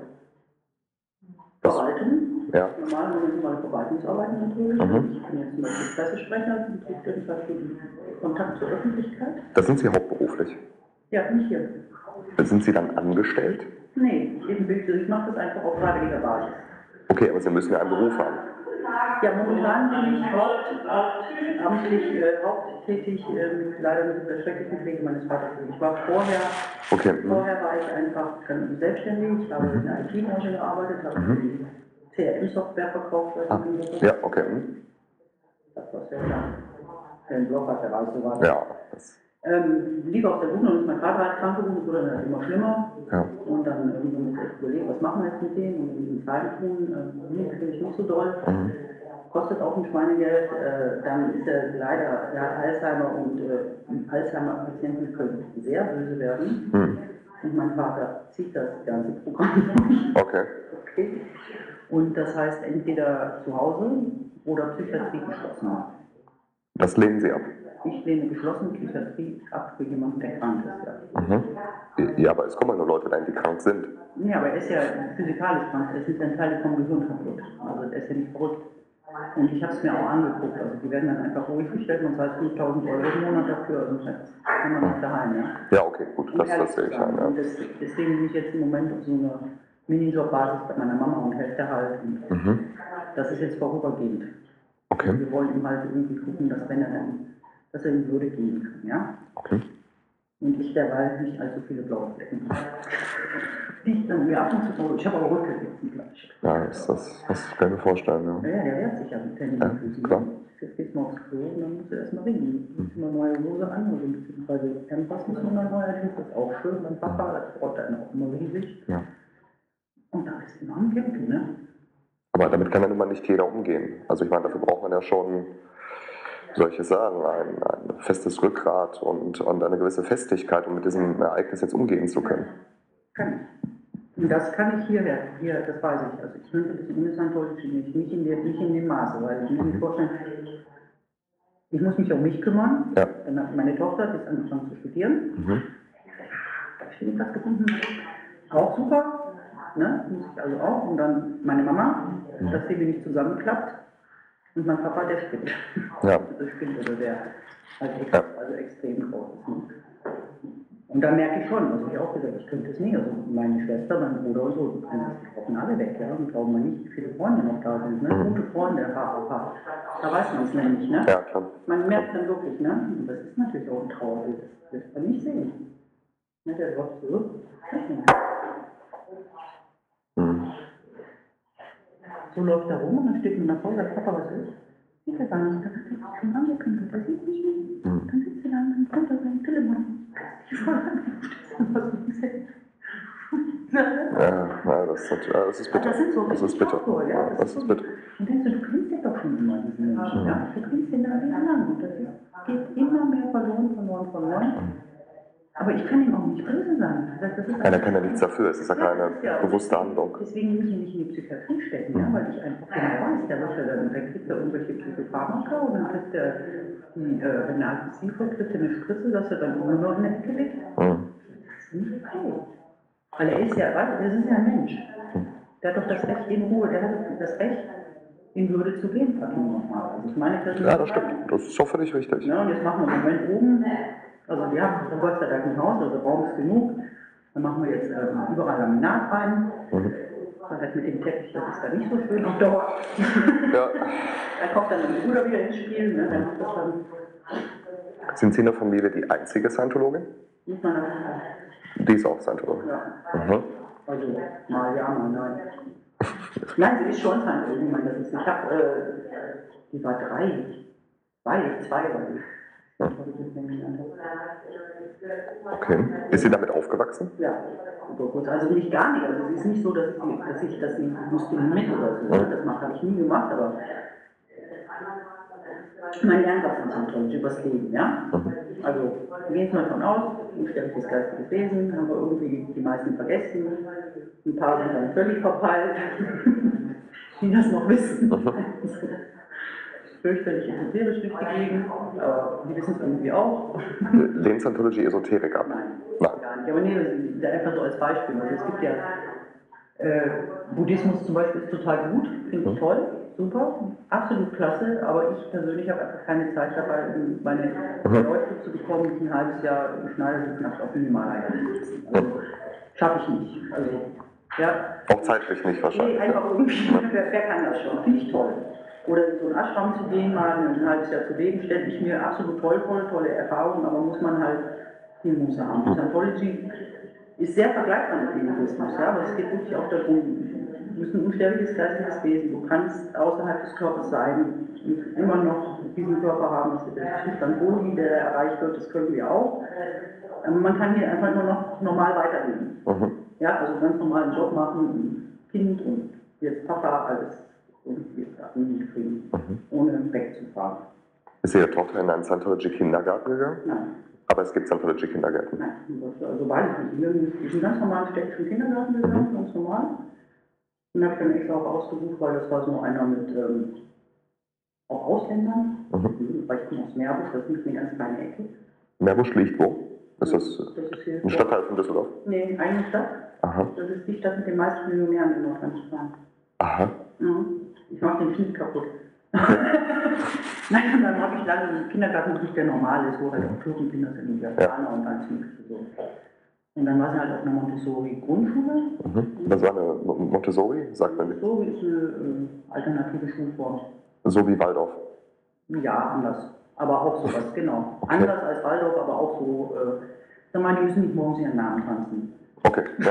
Verwaltung? Ja. Normal, normale Verwaltungsarbeiten natürlich. Mhm. Ich bin jetzt zum Beispiel Pressesprecher, Kontakt zur Öffentlichkeit. Das sind Sie hauptberuflich? Ja, nicht hier. Sind Sie dann angestellt? Nee, eben, ich mache das einfach auf freiwilliger Basis. Okay, aber Sie müssen ja einen Beruf haben. Ja, momentan bin ich haupt, hauptamtlich, äh, haupttätig, äh, leider mit der schrecklichen Pflege meines Vaters. Ich war vorher, okay. vorher war ich einfach ganz selbstständig, habe in der I T-Branche gearbeitet, habe mhm. C R M-Software verkauft. Ah. Ja, okay. Das was der da, der einen Blog hat, der weiß so was. Ja. Das ähm, lief auf der Buch und ist mein Vater halt krank geworden, es wurde dann immer schlimmer. Ja. Und dann irgendwann muss ich überlegen, was machen wir jetzt mit denen und mit den Zahlen tun. Ähm, das finde ich nicht so doll. Mhm. Kostet auch ein Schweinegeld. Äh, dann ist er leider, er hat Alzheimer und äh, Alzheimer-Patienten können sehr böse werden. Mhm. Und mein Vater zieht das ganze Programm durch. Okay. Okay. Und das heißt entweder zu Hause oder Psychiatrie geschlossen. Das lehnen Sie ab? Ich lehne geschlossene Psychiatrie ab für jemanden, der krank ist, ja. Mhm. Ja, aber es kommen ja nur Leute rein, die krank sind. Ja, aber er ist ja physikalisch krank, es sind dann Teile vom Gehirn kaputt. Also er ist ja nicht verrückt. Und ich habe es mir auch angeguckt, also die werden dann einfach ruhig gestellt, man zahlt fünftausend Euro im Monat dafür, also das kann man nicht daheim, ja. Ja, okay, gut, das, das sehe ich an, ja. Und das, deswegen bin ich jetzt im Moment auf so einer Minijob-Basis bei meiner Mama und helfe da halt. Und mhm. das ist jetzt vorübergehend. Okay. Und wir wollen ihm halt irgendwie gucken, dass wenn er dann, dass er in Würde gehen kann, ja. Okay. Und ich derweil nicht allzu viele blaue Flecken habe. Ich dann mir ab und zu, ich habe aber Rückenwitzen gleich. Ja, das, das, das kann ich mir vorstellen, ja. Ja, ja, der wehrt sich ja mit Händen. Ja, klar. Jetzt gehst du mal aufs Klo und dann musst du erstmal ringen. Du musst immer neue Hose an, also beziehungsweise Campers muss man dann neuerdings, das ist auch schön, mein Papa, das freut einen auch immer riesig. Ja. Und da ist immer am Kämpfen, ne? Aber damit kann dann immer nicht jeder umgehen. Also ich meine, dafür braucht man ja schon wie soll ich es sagen, ein, ein festes Rückgrat und, und eine gewisse Festigkeit, um mit diesem Ereignis jetzt umgehen zu können. Kann ich. Und das kann ich hierher, hier, das weiß ich. Also ich könnte das in Scientology nicht, nicht in, der, nicht in dem Maße, weil ich muss mir vorstellen, ich muss mich um mich kümmern. Ja. Meine Tochter hat jetzt angefangen zu studieren. Mhm. Ich habe was gefunden, auch super, ne? Muss ich also auch. Und dann meine Mama, Mhm. dass sie mir nicht zusammenklappt. Und mein Papa, der spinnt. Ja. Der spinnt oder der also, ex Ja. also extrem groß ist. Ne? Und da merke ich schon, also ich auch gesagt, ich könnte es nicht. Also meine Schwester, mein Bruder und so, die brauchen alle weg, ja. Und glauben wir nicht, wie viele Freunde noch da sind, ne? Mhm. Gute Freunde, ha, ha, ha. Da weiß man es nämlich, ne? Ja, klar. Man merkt dann wirklich, ne? Und das ist natürlich auch ein Trauerbild. Das wird man nicht sehen. Ne, der läuft so. Mhm. So läuft er rum und dann steht man davor und sagt, Papa, was ist? Ich sage, dann hat er schon angekündigt, das sieht nicht hin. Mhm. Dann sitzt er da und dann kommt er sein Telefon. Ich voll Ja, ja, das, ist, ja, das ist bitter. Das sind so Das ist bitter. Hardcore, ja. Das ist bitter. Und denkst du, du kennst den doch schon immer, diesen Menschen, ja? Du kennst den da lang und das ist, geht immer mehr verloren, verloren, verloren. Aber ich kann ihm auch nicht böse sein. Das, das ist Ja, der kann ja nichts dafür, es ist ja keine das ist ja- bewusste Handlung. Deswegen will ich ihn nicht in die Psychiatrie stecken, ja? Weil ich einfach genau weiß, der wird ja dann, der kriegt ja irgendwelche Psychopharmaka und dann kriegt er, die, äh, wenn er aggressiv wird, kriegt er eine Spritze, dass er dann immer noch in der Ecke liegt. Mhm. Das ist nicht okay. Weil er ist ja, warte, das ist ja ein Mensch. Der hat doch das Recht in Ruhe, der hat das Recht, in Würde zu gehen, verdammt nochmal. Also ich meine, das Ja, das stimmt. Das ist auch völlig richtig. Ja, und jetzt machen wir im Moment oben, also wir haben Gott sei Dank ein Haus, also Raum ist genug. Dann machen wir jetzt ähm, überall Laminat rein. Mhm. Das heißt, mit dem Teppich, das ist dann nicht so schön auf Dauer. Ja. Da kommt dann mein Bruder wieder ins Spiel, ne? Der macht das dann. Sind Sie in der Familie die einzige Scientologin? Muss man dann sagen. Die ist auch Scientologin. Ja. Mhm. Also mal ja, mal nein. Nein, sie ist schon Scientologin. Ich meine, das ist, ich habe, äh, die war drei, zwei, zwei war die. Okay. Ist sie damit aufgewachsen? Ja, super kurz. Also nicht gar nicht. Also es ist nicht so, dass ich, dass ich, dass ich musste mit oder so. Mhm. Das habe ich nie gemacht, aber man lernt was von Scientology übers Leben, ja? Mhm. Also wir gehen mal davon aus, umständliches geistiges Wesen, haben wir irgendwie die meisten vergessen, ein paar sind dann völlig verpeilt, die das noch wissen. Mhm. Fürchterlich esoterisch durch die Gegend, aber die wissen es irgendwie auch. Lehnt Scientology Esoterik ab? Nein, Nein. gar nicht. Aber nee, das ist einfach so als Beispiel. Also es gibt ja, äh, Buddhismus zum Beispiel ist total gut, finde ich toll, super, absolut klasse, aber ich persönlich habe einfach keine Zeit dabei, um meine Mhm. Leute zu bekommen, die ein halbes Jahr im Schneidersitz nach auf dem Himalaya sitzen. Also schaffe ich nicht. Also, ja. Auch zeitlich nicht Nee, wahrscheinlich. einfach irgendwie, wer, wer kann das schon? Finde ich toll. Oder in so einen Ashram zu gehen, mal ein halbes Jahr zu leben, stelle ich mir absolut toll vor, tolle Erfahrungen, aber muss man halt viel Muße haben. Scientology ist sehr vergleichbar mit dem Buddhismus, ja, aber es geht wirklich auch darum, du bist ein unsterbliches geistiges Wesen, du kannst außerhalb des Körpers sein und immer noch diesen Körper haben, das ist der Zustand Bodhi, der erreicht wird, das können wir auch. Aber man kann hier einfach nur noch normal weiterleben. Mhm. Ja, also ganz normalen Job machen, ein Kind und jetzt Papa, alles irgendwie hinkriegen, Mhm. ohne wegzufahren. Ist Ihre Tochter in einen Scientology-Kindergarten gegangen? Nein, Aber es gibt Scientology-Kindergärten. nein, also beide nicht. Wir sind in einen ganz normalen städtischen Kindergarten gegangen, ganz normal. Den habe ich dann extra auch ausgesucht, weil das war so einer mit ähm, auch Ausländern. Mhm. Weil ich komme aus Meerbusch, das ist nicht eine ganz kleine Ecke. Meerbusch liegt wo? Ist das Das ist hier ein Stadtteil von Düsseldorf? Nee, eine Stadt. Aha. Das ist die Stadt mit den meisten Millionären in Nordrhein-Westfalen. Aha. Mhm. Ich mache den Schnitt kaputt. Nein, und dann habe ich lange einen Kindergarten, der normal ist, wo halt auch Kirchenkinder sind und Japaner und alles mögliche so. Und dann war sie halt auf einer Montessori-Grundschule. Mhm. Das war eine Montessori, sagt man nicht. Montessori ist eine äh, alternative Schulform. So wie Waldorf. Ja, anders. Aber auch sowas, genau. Okay. Anders als Waldorf, aber auch so, äh, sag mal, die müssen nicht morgens ihren Namen tanzen. Okay, ja.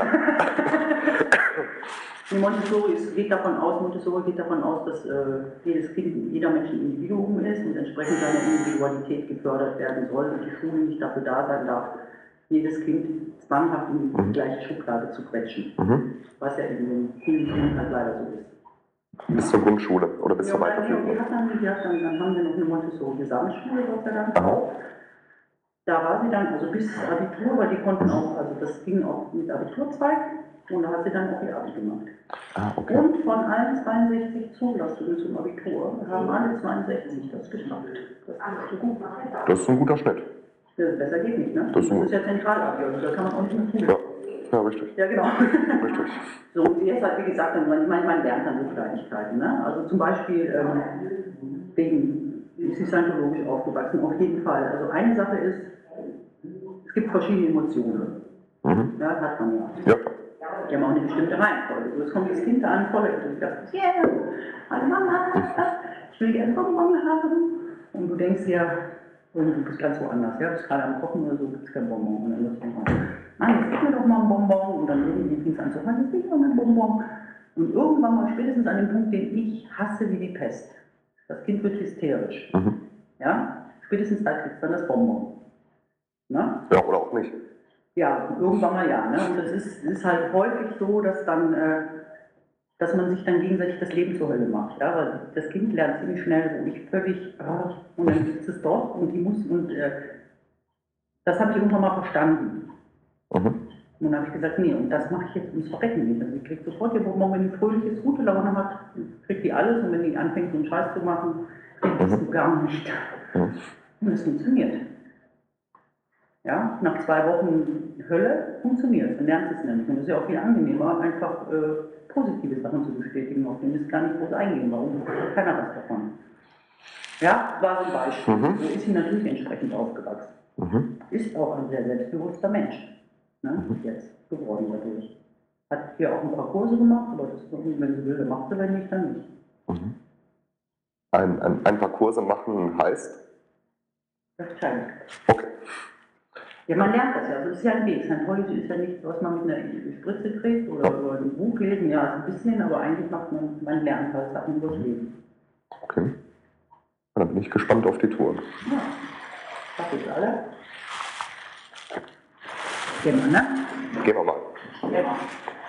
Die Montessori ist, geht davon aus, Montessori geht davon aus, dass äh, jedes Kind, jeder Mensch ein Individuum ist und entsprechend seine Individualität gefördert werden soll und die Schule nicht dafür da sein darf, jedes Kind zwanghaft in die Mhm. gleiche Schublade zu quetschen. Mhm. Was ja in den vielen Schulen halt leider so ist. Bis zur Grundschule oder bis Ja, zur bei mir, Weiterführung? die hat dann, die hat dann, dann haben wir noch eine Montessori-Gesamtschule, Gott sei Dank Aha. auch. Da war sie dann, also bis Abitur, weil die konnten auch, also das ging auch mit Abiturzweig und da hat sie dann auch ihr Abi gemacht. Ah, okay. Und von allen zweiundsechzig Zulassungen zum Abitur haben alle zweiundsechzig das geschafft. Das ist so gut. Das ist ein guter Schnitt. Ja, besser geht nicht, ne? Das ist Das gut. ist ja Zentralabi, also da kann man auch nicht mehr tun. Ja, ja, richtig. Ja, genau. Richtig. So, und jetzt halt, wie gesagt, ich meine, man lernt dann so Kleinigkeiten, ne? Also zum Beispiel ähm, wegen, ist sie scientologisch aufgewachsen, auf jeden Fall. Also eine Sache ist, es gibt verschiedene Emotionen. Mhm. Ja, das hat man ja. Ja, Die haben auch eine bestimmte Reihenfolge. So, jetzt kommt das Kind an, voller Enthusiasmus. Yeah, meine Mama, ich will gerne Bonbon haben. Und du denkst dir, oh, du bist ganz woanders, ja, du bist gerade am Kochen oder so, gibt es kein Bonbon. Und dann wirst du denken, nein, jetzt gib mir doch mal ein Bonbon. Und dann irgendwie fing es an zu hören, jetzt gib mir doch mal ein Bonbon. Und irgendwann mal spätestens an dem Punkt, den ich hasse wie die Pest. Das Kind wird hysterisch. Mhm. Ja, spätestens da kriegst du dann das Bonbon. Na? Ja, oder auch nicht. Ja, irgendwann mal ja. Ne? Und es ist, ist halt häufig so, dass dann, äh, dass man sich dann gegenseitig das Leben zur Hölle macht. Ja? Weil das Kind lernt ziemlich schnell, wo ich völlig, ah, und dann sitzt es dort und die muss, und äh, das habe ich irgendwann mal verstanden. Mhm. Und dann habe ich gesagt, nee, und das mache ich jetzt ums Verrecken nicht. Also ich kriege sofort ihr Bonbon, wenn die fröhliches, gute Laune hat, kriegt die alles, und wenn die anfängt, so einen Scheiß zu machen, kriegt sie Mhm. gar nicht. Mhm. Und es funktioniert. Ja, nach zwei Wochen Hölle funktioniert es, dann lernt es nämlich. Und es ist ja auch viel angenehmer, einfach äh, positive Sachen zu bestätigen, auf die müsst gar nicht groß eingehen. Warum? Hat keiner was davon. Ja, war so ein Beispiel. Mhm. So ist sie natürlich entsprechend aufgewachsen. Mhm. Ist auch ein sehr selbstbewusster Mensch. Ne? Jetzt geworden dadurch. Hat hier auch ein paar Kurse gemacht, aber das, wenn sie will, dann macht sie, wenn nicht, dann nicht. Mhm. Ein, ein, ein paar Kurse machen heißt? Das entscheidet. Okay. Ja, man lernt das ja. Also das ist ja ein Weg. Scientology ist ja nichts, was man mit einer Spritze kriegt oder Ja. über ein Buch lesen. Ja, ein bisschen, aber eigentlich macht man, man lernt halt Sachen übers Leben. Okay. Dann bin ich gespannt auf die Tour. Ja, das ist alle. Gehen wir, ne? Gehen wir mal. Ja.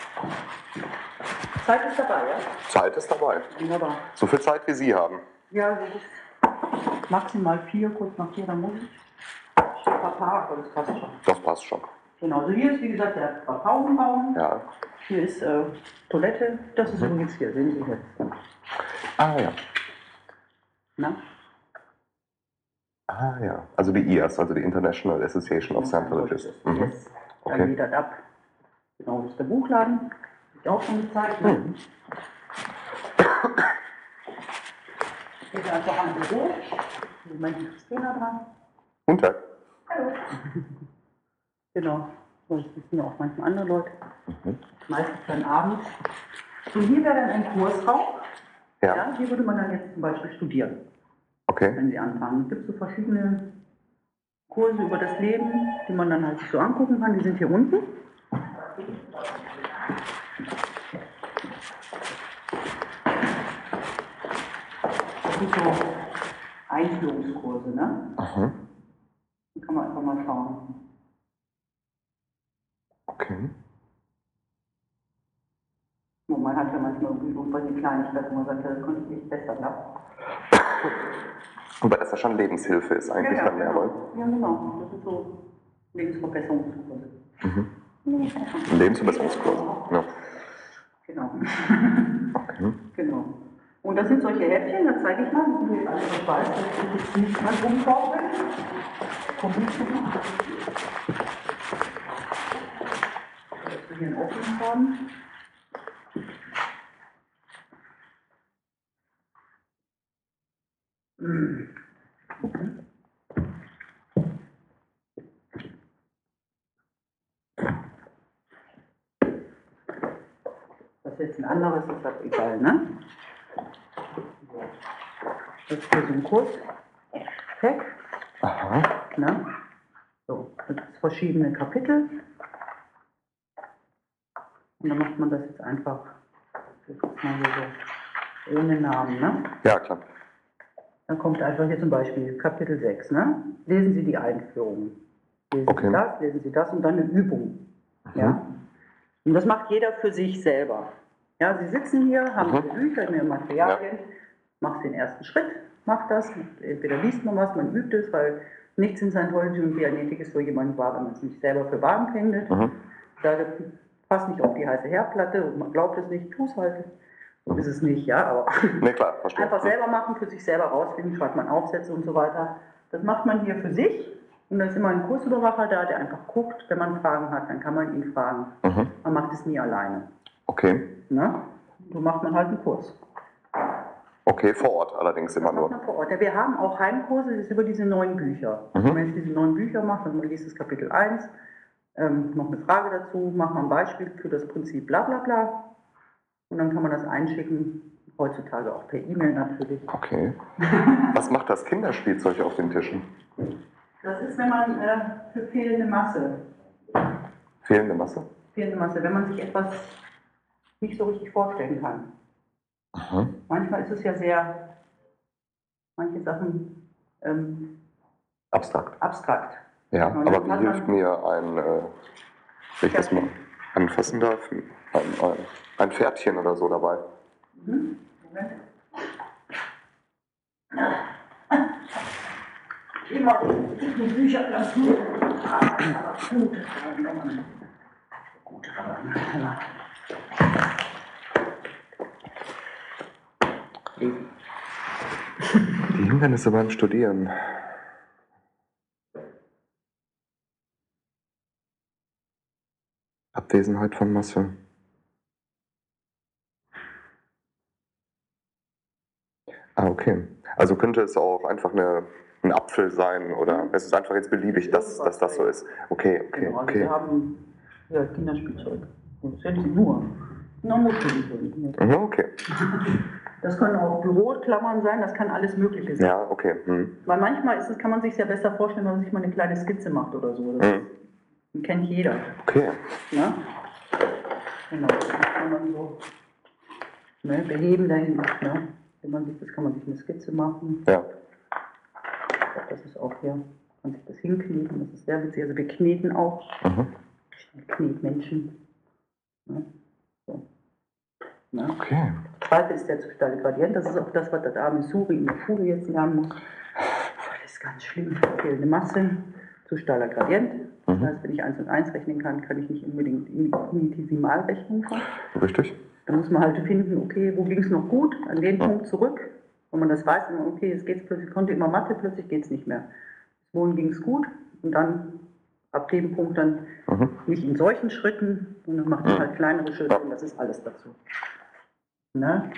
Zeit ist dabei, ja? Zeit ist dabei. Wunderbar. So viel Zeit wie Sie haben. Ja, so bis maximal vier, kurz nach vier, dann muss ich. Steht Papa, aber das passt schon. Das passt schon. Genau, also hier ist wie gesagt der Pausenraum. Ja. Hier ist äh, Toilette. Das ist übrigens hier, sehen Sie jetzt. Ah ja. Na? Ah ja. Also die I A S, also die International Association of Scientologists. Mhm. Yes. Dann Okay. geht das ab. Genau, das ist der Buchladen. Hab ich auch schon gezeigt. Ne? Mhm. Geht einfach an Büro. Moment, ist Christina dran. Guten Tag. Hallo. Genau. Das wissen ja auch manchmal andere Leute. Mhm. Meistens dann abends. Und hier wäre dann ein Kursraum. Ja. Ja, hier würde man dann jetzt zum Beispiel studieren, Okay. wenn Sie anfangen. Es gibt so verschiedene Kurse über das Leben, die man dann halt sich so angucken kann. Die sind hier unten. Das sind so Einführungskurse, ne? Mhm. Die kann man einfach mal schauen. Okay. Und man hat ja manchmal irgendwelche Kleinigkeiten, wo man sagt, ja, das konnte ich echt besser, ne? Aber das ja schon Lebenshilfe ist eigentlich dann mehr, weil Ja, genau. Das sind so Lebensverbesserungskurse. mhm. Ja. Lebensverbesserungskurse. Ja. Genau. Okay. Genau. Und das sind solche Häppchen, da zeige ich mal, wie ich alles ich weiß, dass ich jetzt nicht mehr rumbrauche. Kommt nicht so gut. Dass wir hier ein Opening haben. Hm. Das ist jetzt ein anderes, ist das egal, ne? Das ist hier so ein Kurs. Check. Aha. Ne? So, das sind verschiedene Kapitel. Und dann macht man das jetzt einfach, das ist mal hier so, ohne Namen, ne? Ja, klar. Dann kommt einfach hier zum Beispiel Kapitel sechs, ne? Lesen Sie die Einführung. Lesen Okay. Sie das, lesen Sie das und dann eine Übung. Mhm. Ja? Und das macht jeder für sich selber. Ja, Sie sitzen hier, haben Mhm. Ihre Bücher, Ihre Materialien, machst den ersten Schritt, macht das. Entweder liest man was, man übt es, weil nichts in Scientology und Dianetik ist so jemand wahr, wenn man es nicht selber für wahr empfindet. Mhm. Da passt nicht auf die heiße Herdplatte und man glaubt es nicht, tu es halt. So ist es nicht, ja, aber Nee, klar, verstehe. einfach selber machen, für sich selber rausfinden, schreibt man Aufsätze und so weiter. Das macht man hier für sich und da ist immer ein Kursüberwacher da, der einfach guckt, wenn man Fragen hat, dann kann man ihn fragen. Mhm. Man macht es nie alleine. Okay. Ne? So macht man halt einen Kurs. Okay, vor Ort allerdings immer Das macht nur. man vor Ort. Ja, wir haben auch Heimkurse, das ist über diese neuen Bücher. Mhm. Wenn man jetzt diese neuen Bücher macht, dann man liest das Kapitel eins, ähm, noch eine Frage dazu, macht man ein Beispiel für das Prinzip bla bla bla und dann kann man das einschicken, heutzutage auch per E-Mail natürlich. Okay. Was macht das Kinderspielzeug auf den Tischen? Das ist, wenn man äh, für fehlende Masse, Fehlende Masse? fehlende Masse, wenn man sich etwas nicht so richtig vorstellen kann. Mhm. Manchmal ist es ja sehr, manche Sachen ähm, Abstrakt. abstrakt. Ja, Und aber dann wie hat hilft man- mir ein, äh, wenn ich das mal anfassen darf, ein, ein, ein Pferdchen oder so dabei? Mhm. Moment. Immer die Bücher lassen. Gute Fragen. Gute Fragen. Die Hindernisse beim Studieren. Abwesenheit von Masse. Ah, okay. Also könnte es auch einfach eine, ein Apfel sein oder es ist einfach jetzt beliebig, dass, dass das so ist. Okay, okay, Genau, also okay. wir haben ja, Kinderspielzeug. Und das ist ja nicht nur. Nur Muskeln. Mhm, okay. Das können auch Büroklammern sein, das kann alles Mögliche sein. Ja, okay. Hm. Weil manchmal ist es, kann man sich ja besser vorstellen, wenn man sich mal eine kleine Skizze macht oder so. Das Mhm. kennt jeder. Okay. Ne? Genau, das kann man so ne, beheben dahin. Ne? Wenn man sich, das kann man sich eine Skizze machen. Ja. Ich glaub, das ist auch hier, man kann sich das hinkneten, das ist sehr witzig. Also wir kneten auch. Mhm. Knetmenschen. Ne? So. Ne? Okay. Das zweite ist der zu steile Gradient. Das ist auch das, was der arme Suri in der Schule jetzt lernen muss. Das ist ganz schlimm. Fehlende Masse, zu steiler Gradient. Das Mhm. heißt, wenn ich eins und eins rechnen kann, kann ich nicht unbedingt Infinitesimalrechnung fahren. Richtig? Da muss man halt finden, okay, wo ging es noch gut, an den Ja. Punkt zurück. Wenn man das weiß, dann, okay, es geht's plötzlich, konnte immer Mathe, plötzlich geht es nicht mehr. Wohin ging es gut und dann ab dem Punkt dann Mhm. nicht in solchen Schritten, sondern macht man Mhm. halt kleinere Schritte Ja. und das ist alles dazu. Ne?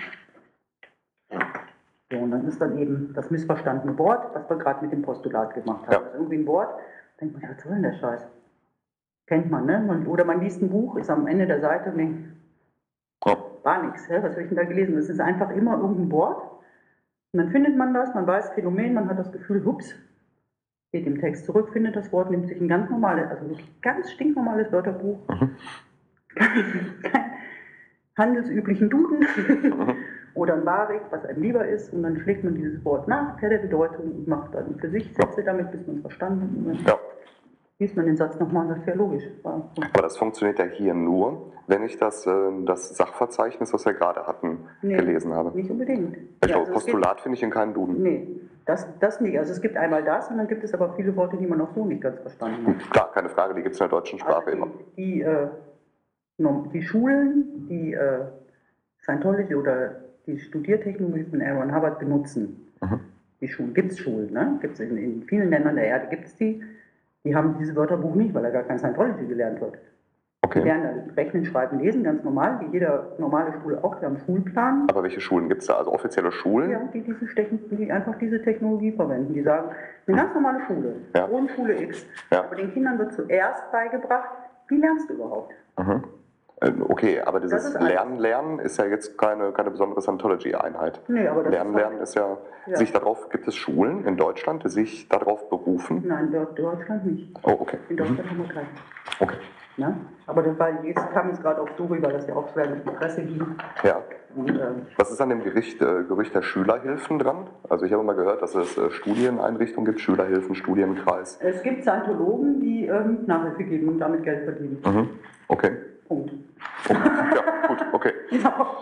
So, und dann ist dann eben das missverstandene Wort, was wir gerade mit dem Postulat gemacht haben. Ja. Also irgendwie ein Wort, denkt man, was soll denn der Scheiß? Kennt man, ne? Man, oder man liest ein Buch, ist am Ende der Seite und denkt, Ja. war nichts, hä? Was habe ich denn da gelesen? Das ist einfach immer irgendein Wort. Und dann findet man das, man weiß Phänomen, man hat das Gefühl, hups, geht im Text zurück, findet das Wort, nimmt sich ein ganz normales, also wirklich ganz stinknormales Wörterbuch, Mhm. kein handelsüblichen Duden Mhm. oder ein Barik, was einem lieber ist, und dann schlägt man dieses Wort nach, per der Bedeutung und macht dann für sich Sätze damit, bis man es verstanden hat. Und dann Ja. liest man den Satz nochmal und sagt, ja logisch. War so. Aber das funktioniert ja hier nur, wenn ich das, äh, das Sachverzeichnis, was wir gerade hatten, Nee, gelesen habe. Nicht unbedingt. Ich Ja, glaube, also es gibt- Postulat finde ich in keinem Duden. Nee, das, das nicht. Also es gibt einmal das und dann gibt es aber viele Worte, die man auch so nicht ganz verstanden hat. Klar, keine Frage, die gibt es in der deutschen Sprache Also immer. die, die, äh, nom- die Schulen, die äh, Scientology oder die Studiertechnologie von L. Ron Hubbard benutzen, Mhm. die Schulen, gibt es Schulen, ne? Gibt es in, in vielen Ländern der Erde, gibt es die, die haben dieses Wörterbuch nicht, weil da gar kein Scientology gelernt wird. Die Okay. lernen dann Rechnen, Schreiben, Lesen, ganz normal, wie jeder normale Schule auch, die haben einen Schulplan. Aber welche Schulen gibt es da? Also offizielle Schulen? Ja, die, diese Stechen, die einfach diese Technologie verwenden. Die sagen, eine ganz normale Schule, Ja. Grundschule X. Ja. Aber den Kindern wird zuerst beigebracht, wie lernst du überhaupt? Mhm. Äh, Okay, aber Das dieses ist alles. Lernen, Lernen ist ja jetzt keine, keine besondere Scientology-Einheit. Nee, aber das Lernen, ist halt- Lernen ist ja, Ja. sich darauf, gibt es Schulen in Deutschland, die sich darauf berufen? Nein, in Deutschland nicht. Oh, okay. In Mhm. Deutschland haben wir keinen. Okay. Ne? Aber das war, jetzt kam es gerade auch so rüber, dass ja auch schwer durch die Presse ging. Ja. Und, äh, Was ist an dem Gericht, äh, Gerücht der Schülerhilfen dran? Also ich habe mal gehört, dass es äh, Studieneinrichtungen gibt, Schülerhilfen, Studienkreis. es gibt Scientologen, die ähm, Nachhilfe geben und damit Geld verdienen. Mhm. Okay. Punkt. Ja, gut, okay. Ja.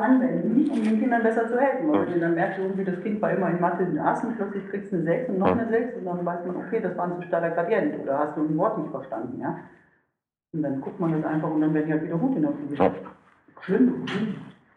anwenden, um den Kindern besser zu helfen. Weil wenn du dann merkst, irgendwie das Kind war immer in Mathe in Assen, plötzlich kriegst du eine sechs und noch eine sechs und dann weiß man, okay, das war ein zu steiler Gradient oder hast du ein Wort nicht verstanden, ja. Und dann guckt man das einfach und dann werden die halt wieder gut in der Schule. Ja. Schön, schön.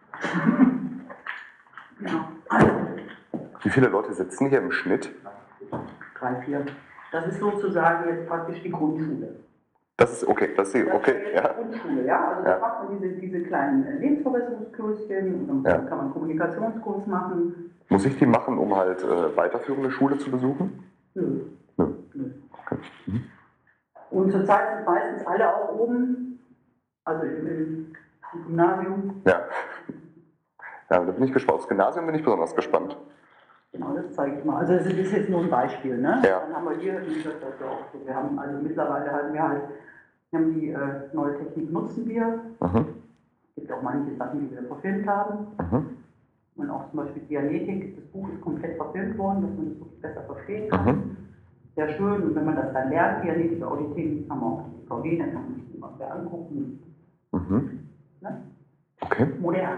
Ja, also. Wie viele Leute sitzen hier im Schnitt? Drei, vier. Das ist sozusagen jetzt praktisch die Grundschule. Das ist okay, das ist okay, Das ist ja. die Grundschule, ja. Also Ja. da macht man diese, diese kleinen Lebensverbesserungskurschen und dann Ja. kann man einen Kommunikationskurs machen. Muss ich die machen, um halt äh, weiterführende Schule zu besuchen? Nö. Nö. Nö. Okay. Mhm. Und zurzeit sind meistens alle auch oben, also im, im Gymnasium. Ja. Ja, da bin ich gespannt. Aufs Gymnasium bin ich besonders gespannt. Genau, das zeige ich mal. Also das ist jetzt nur ein Beispiel, ne? Ja. Dann haben wir hier, wie gesagt, das ist ja auch so. Wir haben also mittlerweile halt wir halt, wir haben die äh, neue Technik nutzen wir. Mhm. Es gibt auch manche Sachen, die wir verfilmt haben. Mhm. Und auch zum Beispiel Dianetik, das Buch ist komplett verfilmt worden, dass man das wirklich besser verstehen kann. Mhm. Sehr schön. Und wenn man das dann lernt, Dianetik, Audität, kann man auch die D V D, dann kann man sich die mal wieder angucken. Mhm. Ne? Okay. Modern.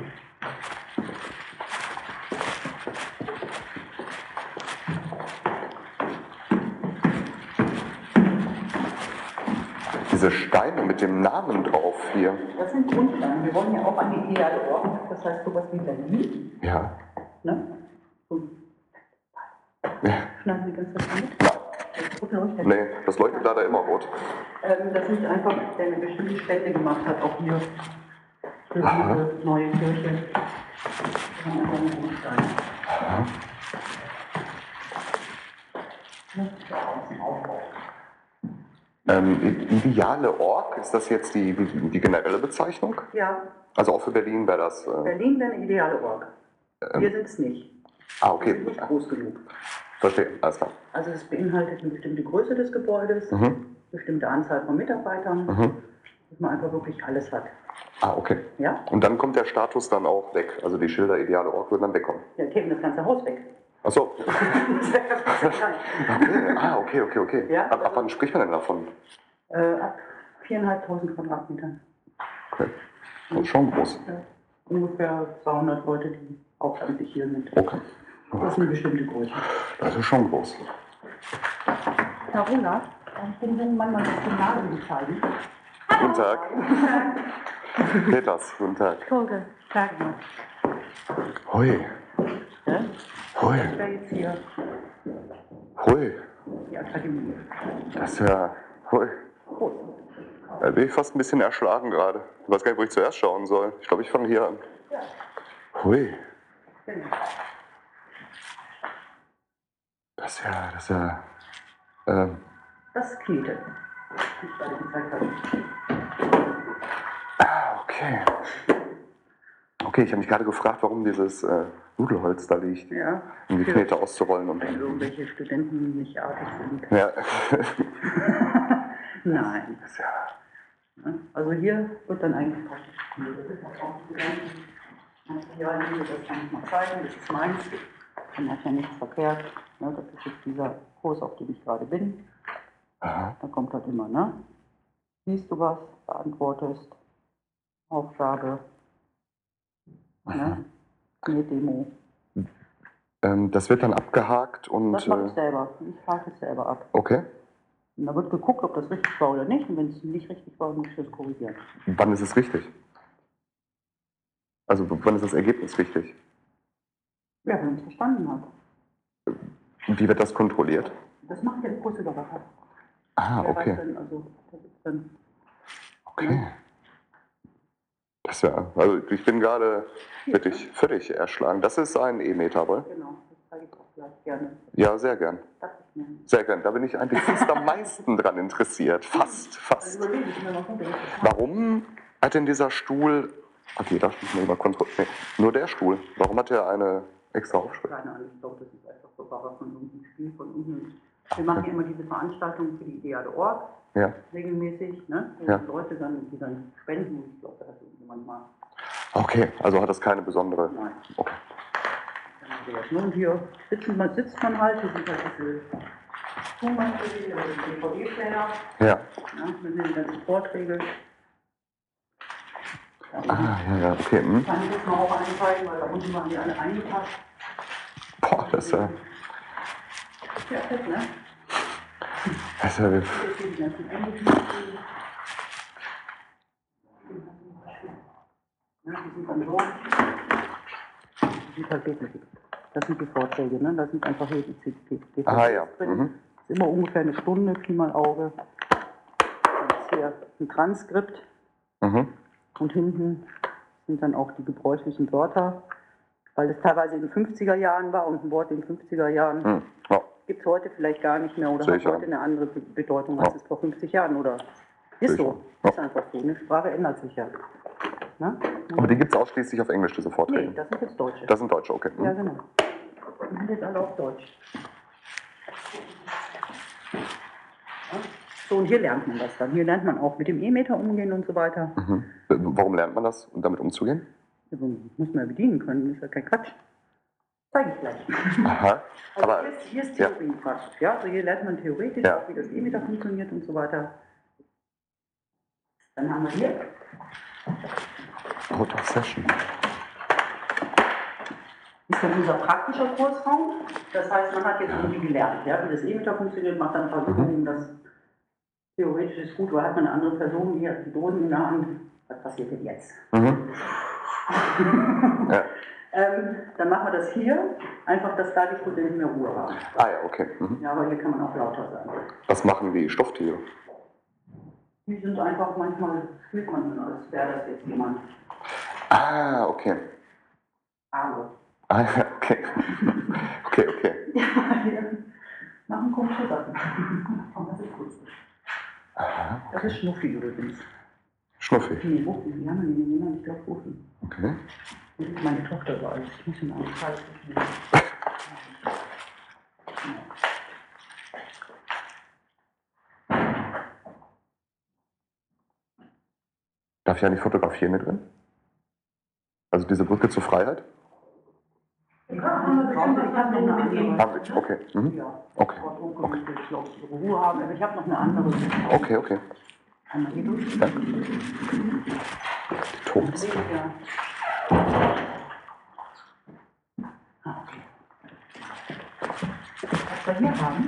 Diese Steine mit dem Namen drauf hier. Das sind Grundsteine. Wir wollen ja auch an die ideale Ordnung, das heißt sowas wie Berlin. Ja. Ne? So. Ja. Schneiden Sie ganz kurz mit. Nein. Das rote leuchtet. Nee, das leuchtet leider immer rot. Ähm, das ist einfach, der eine bestimmte Spende gemacht hat, auch hier für Aha. diese neue Kirche. Wir haben einfach einen Grundstein. Aha. Ne? Das ist aus dem Aufbau. Ähm, ideale Org, ist das jetzt die, die, die generelle Bezeichnung? Ja, Also auch für Berlin wäre das. Äh, Berlin wäre eine ideale Org. ähm, Wir sind es nicht. ah, Wir okay. sind nicht groß genug. Verstehe, alles klar. Also es beinhaltet eine bestimmte Größe des Gebäudes, Mhm. bestimmte Anzahl von Mitarbeitern, Mhm. dass man einfach wirklich alles hat. Ah, okay. Ja? Und dann kommt der Status dann auch weg. Also die Schilder ideale Ort würden dann wegkommen. Ja, käme das ganze Haus weg. Ach so. Das wäre ganz klein. Okay. Ah, okay, okay, okay. Ja, ab, ab also- wann spricht man denn davon? Äh, ab viertausendfünfhundert Quadratmetern. Okay. Das ist schon groß. Ja. Ungefähr zweihundert Leute, die hauptamtlich hier sind. Okay. Das ist eine bestimmte Größe. Das ist schon groß. Herr Rula, kann ich dem jungen Mann mal das Gymnasium zeigen? Guten Tag. Peters, guten Tag. Kolge, Tag mal. Hui. Ja? Hui. Das wäre jetzt hier Hui. die Akademie. Das ist ja. Hui. Groß. Da bin ich fast ein bisschen erschlagen gerade. Ich weiß gar nicht, wo ich zuerst schauen soll. Ich glaube, ich fange hier an. Ja, Hui. genau. Das ist ja. Das ist ja. Ähm. Das ist Knete. Die ich gerade gezeigt habe. Ah, okay. Okay, ich habe mich gerade gefragt, warum dieses äh, Nudelholz da liegt, Ja. um die Für- Knete auszurollen. Und Wenn irgendwelche Studenten nicht artig sind. ja. Nein. Das ist ja. Ja, also hier wird dann eigentlich praktisch. Das ist auch aufgegangen. Ja, ich will das kann ich mal zeigen. Das ist meins. Dann hat ja nichts verkehrt. Ja, das ist jetzt dieser Kurs, auf dem ich gerade bin. Aha. Da kommt halt immer, ne? Siehst du was, beantwortest, Aufgabe, ne? Demo. Ähm, das wird dann abgehakt und. Das mache ich Äh, selber. Ich hake es selber ab. okay. Und da wird geguckt, ob das richtig war oder nicht. Und wenn es nicht richtig war, muss ich das korrigieren. Wann ist es richtig? Also wann ist das Ergebnis richtig? Ja, wenn man es verstanden hat. Und wie wird das kontrolliert? Das macht der Kursüberwacher. Ah, Der okay. weiß dann, also, das ist dann, Okay. Das ist ja, also ich bin gerade wirklich völlig erschlagen. Das ist ein E-Meter, wohl? genau, das zeige ich auch gleich gerne. Ja, sehr gern. Das ist mir. Sehr gern. Da bin ich eigentlich fast am meisten dran interessiert. Fast, Also fast. überlege ich mir mal, gut, wenn ich das mache. Warum hat denn dieser Stuhl. Okay, da muss man mal kontrollieren. Nee, nur der Stuhl. Warum hat er eine extra Aufschrift? Keine Ahnung, ich glaube, das ist einfach so Bauer von irgendeinem Spiel von unten. Wir machen ja immer diese Veranstaltungen für die ideale Ort, Ja. regelmäßig, ne? Wo Ja. die Leute dann, die dann spenden, und ich glaube, da hat irgendjemand mal. Okay, also hat das keine besondere. Nein. Okay. Dann haben wir das. Ne? Und hier sitzt man, sitzt man halt, hier sind halt diese Tonbandgeräte oder die D V D-Player, Ja. ne? Mit den ganzen Vorträgen. Ah, ja, ja, okay. Hm. Kann ich jetzt mal auch einzeigen, weil da unten waren die alle eingepasst. Boah, das ist ja. Ja, fett, ne? Das ist ja. Jetzt hier die ganzen Eingeführten. Ja, die sind dann so. Die sind halt basic. Das sind die Vorträge, ne? Das sind einfach hier die D V Ds Ah, ja. drin. Mhm. Das ist immer ungefähr eine Stunde, Pi mal Auge. Das ist hier ein Transkript. Mhm. Und hinten sind dann auch die gebräuchlichen Wörter, weil das teilweise in den fünfziger Jahren war und ein Wort in den fünfziger Jahren Mhm. Ja. gibt es heute vielleicht gar nicht mehr oder Sehe hat ich ein. heute eine andere Be- Bedeutung als Ja. es vor fünfzig Jahren oder Sehe ist ich so, ein. ist einfach so. Eine Sprache ändert sich ja. Ne? Aber die gibt es ausschließlich auf Englisch, diese Vorträge? Nee, das sind jetzt Deutsche. Das sind Deutsche, okay. Ja, Mhm. genau. Die sind jetzt alle auf Deutsch. Ja? So, und hier lernt man das dann. Hier lernt man auch mit dem E-Meter umgehen und so weiter. Mhm. Warum lernt man das, um damit umzugehen? Also, muss man ja bedienen können, das ist ja kein Quatsch. Zeige ich gleich. Aha. Also Aber, hier ist, hier ist ja. Theorie praktisch, ja? Also hier lernt man theoretisch Ja. auch, wie das E-Meter funktioniert und so weiter. Dann haben wir hier, Out of Session. ist dann unser praktischer Kursraum. Das heißt, man hat jetzt irgendwie gelernt, ja, wie das E-Meter funktioniert, macht dann ein paar Übungen, das theoretisch ist gut, weil hat man eine andere Person, die hat die Dosen in der Hand. Was passiert denn jetzt? Mhm. Ja. Ähm, dann machen wir das hier, einfach, dass da die Studenten mehr Ruhe haben. Ah ja, okay. Mhm. Ja, aber hier kann man auch lauter sein. Was machen die Stofftiere? Die sind einfach, manchmal fühlt man, als wäre das jetzt jemand. Ah, okay. Arme. Ah ja, okay. Okay, okay. Ja, wir machen komische Sachen. Und das ist gut. Aha, Das okay. ist Schnuffi übrigens. Schnuffi. Nee, Wuffi, wie haben wir den genannt? Ich glaube Wuffi. Okay. Das ist meine Tochter bei uns. Ich muss ihn auch zeigen. Darf ich eigentlich fotografieren mit drin? Also diese Brücke zur Freiheit? Ja, haben wir bestimmt. Ich habe noch eine andere. Haben wir, okay. Mhm. Ja. Okay. Dort oben können wir jetzt auch ihre Ruhe haben, aber ich habe noch eine andere. Okay, okay. Einmal hier durch. Danke. Die Tons. Ja. Ah, okay. Was wir hier haben,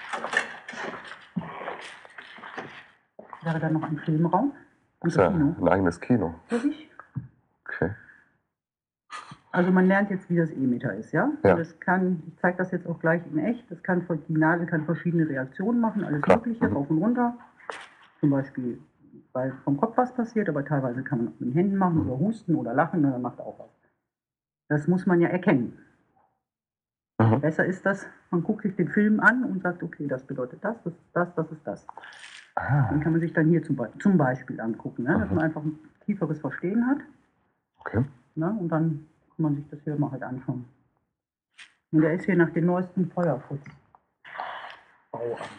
wäre dann noch ein Filmraum. Das ist Unser ja Kino. ein eigenes Kino. Wirklich? Okay. Also man lernt jetzt, wie das E-Meter ist, ja? Ja. Das kann, ich zeige das jetzt auch gleich in echt, das kann, die Nadel kann verschiedene Reaktionen machen, alles Klar. Mögliche, Mhm. rauf und runter. Zum Beispiel, weil vom Kopf was passiert, aber teilweise kann man auch mit den Händen machen oder husten oder lachen, und dann macht er auch was. Das muss man ja erkennen. Mhm. Besser ist das, man guckt sich den Film an und sagt, okay, das bedeutet das, das ist das, das ist das. Ah, Dann kann man sich dann hier zum, Be zum Beispiel angucken, ne? Dass Mhm. man einfach ein tieferes Verstehen hat. okay. Ne? Und dann kann man sich das hier mal halt anschauen. Und der ist hier nach dem neuesten Feuerschutz. Bauamt.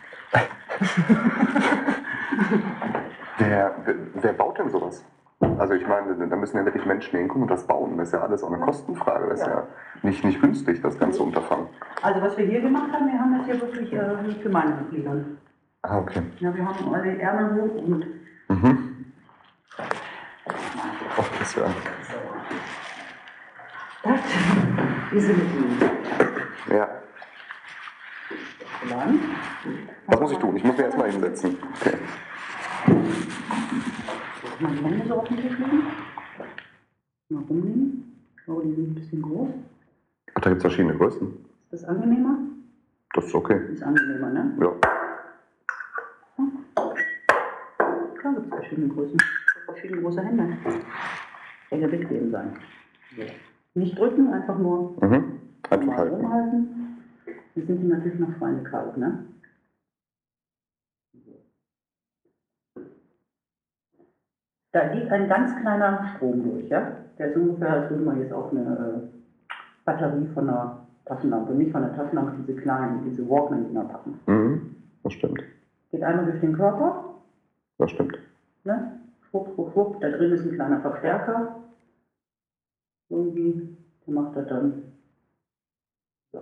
Wer, wer, wer baut denn sowas? Also ich meine, da müssen ja wirklich Menschen hinkommen und das bauen. Das ist ja alles auch eine Kostenfrage. Das ist ja, Ja. nicht, nicht günstig, das ganze Unterfangen. Also was wir hier gemacht haben, wir haben das hier wirklich äh, für meine Mitglieder. Ah, okay. Ja, wir haben alle Ärmel hoch und Mhm. Oh, das ist ja... das diese Mitglieder. Ja. Dann, Was muss ich tun? Ich muss mich erstmal hinsetzen. Okay. mal die Hände so auf den Tisch legen. Mal rumnehmen. Ich glaube, die sind ein bisschen groß. Ach, da gibt es verschiedene Größen. Ist das angenehmer? Das ist okay. Ist angenehmer, ne? Ja. Klar gibt es verschiedene Größen. Verschiedene große Hände. Soll ja bequem sein. So. Nicht drücken, einfach nur Mhm. Einfach mal halten. rumhalten. Jetzt sind die natürlich noch schweinekalt, ne? Da geht ein ganz kleiner Strom durch, ja? Der ist ungefähr, als würde man jetzt auf eine äh, Batterie von einer Taschenlampe, nicht von einer Taschenlampe, diese kleinen, diese Walkman-Dinger packen. Mhm. Das stimmt. Geht einmal durch den Körper, Das stimmt. ne? Schwupp, schwupp, schwupp, da drin ist ein kleiner Verstärker. Irgendwie, der macht das dann. So.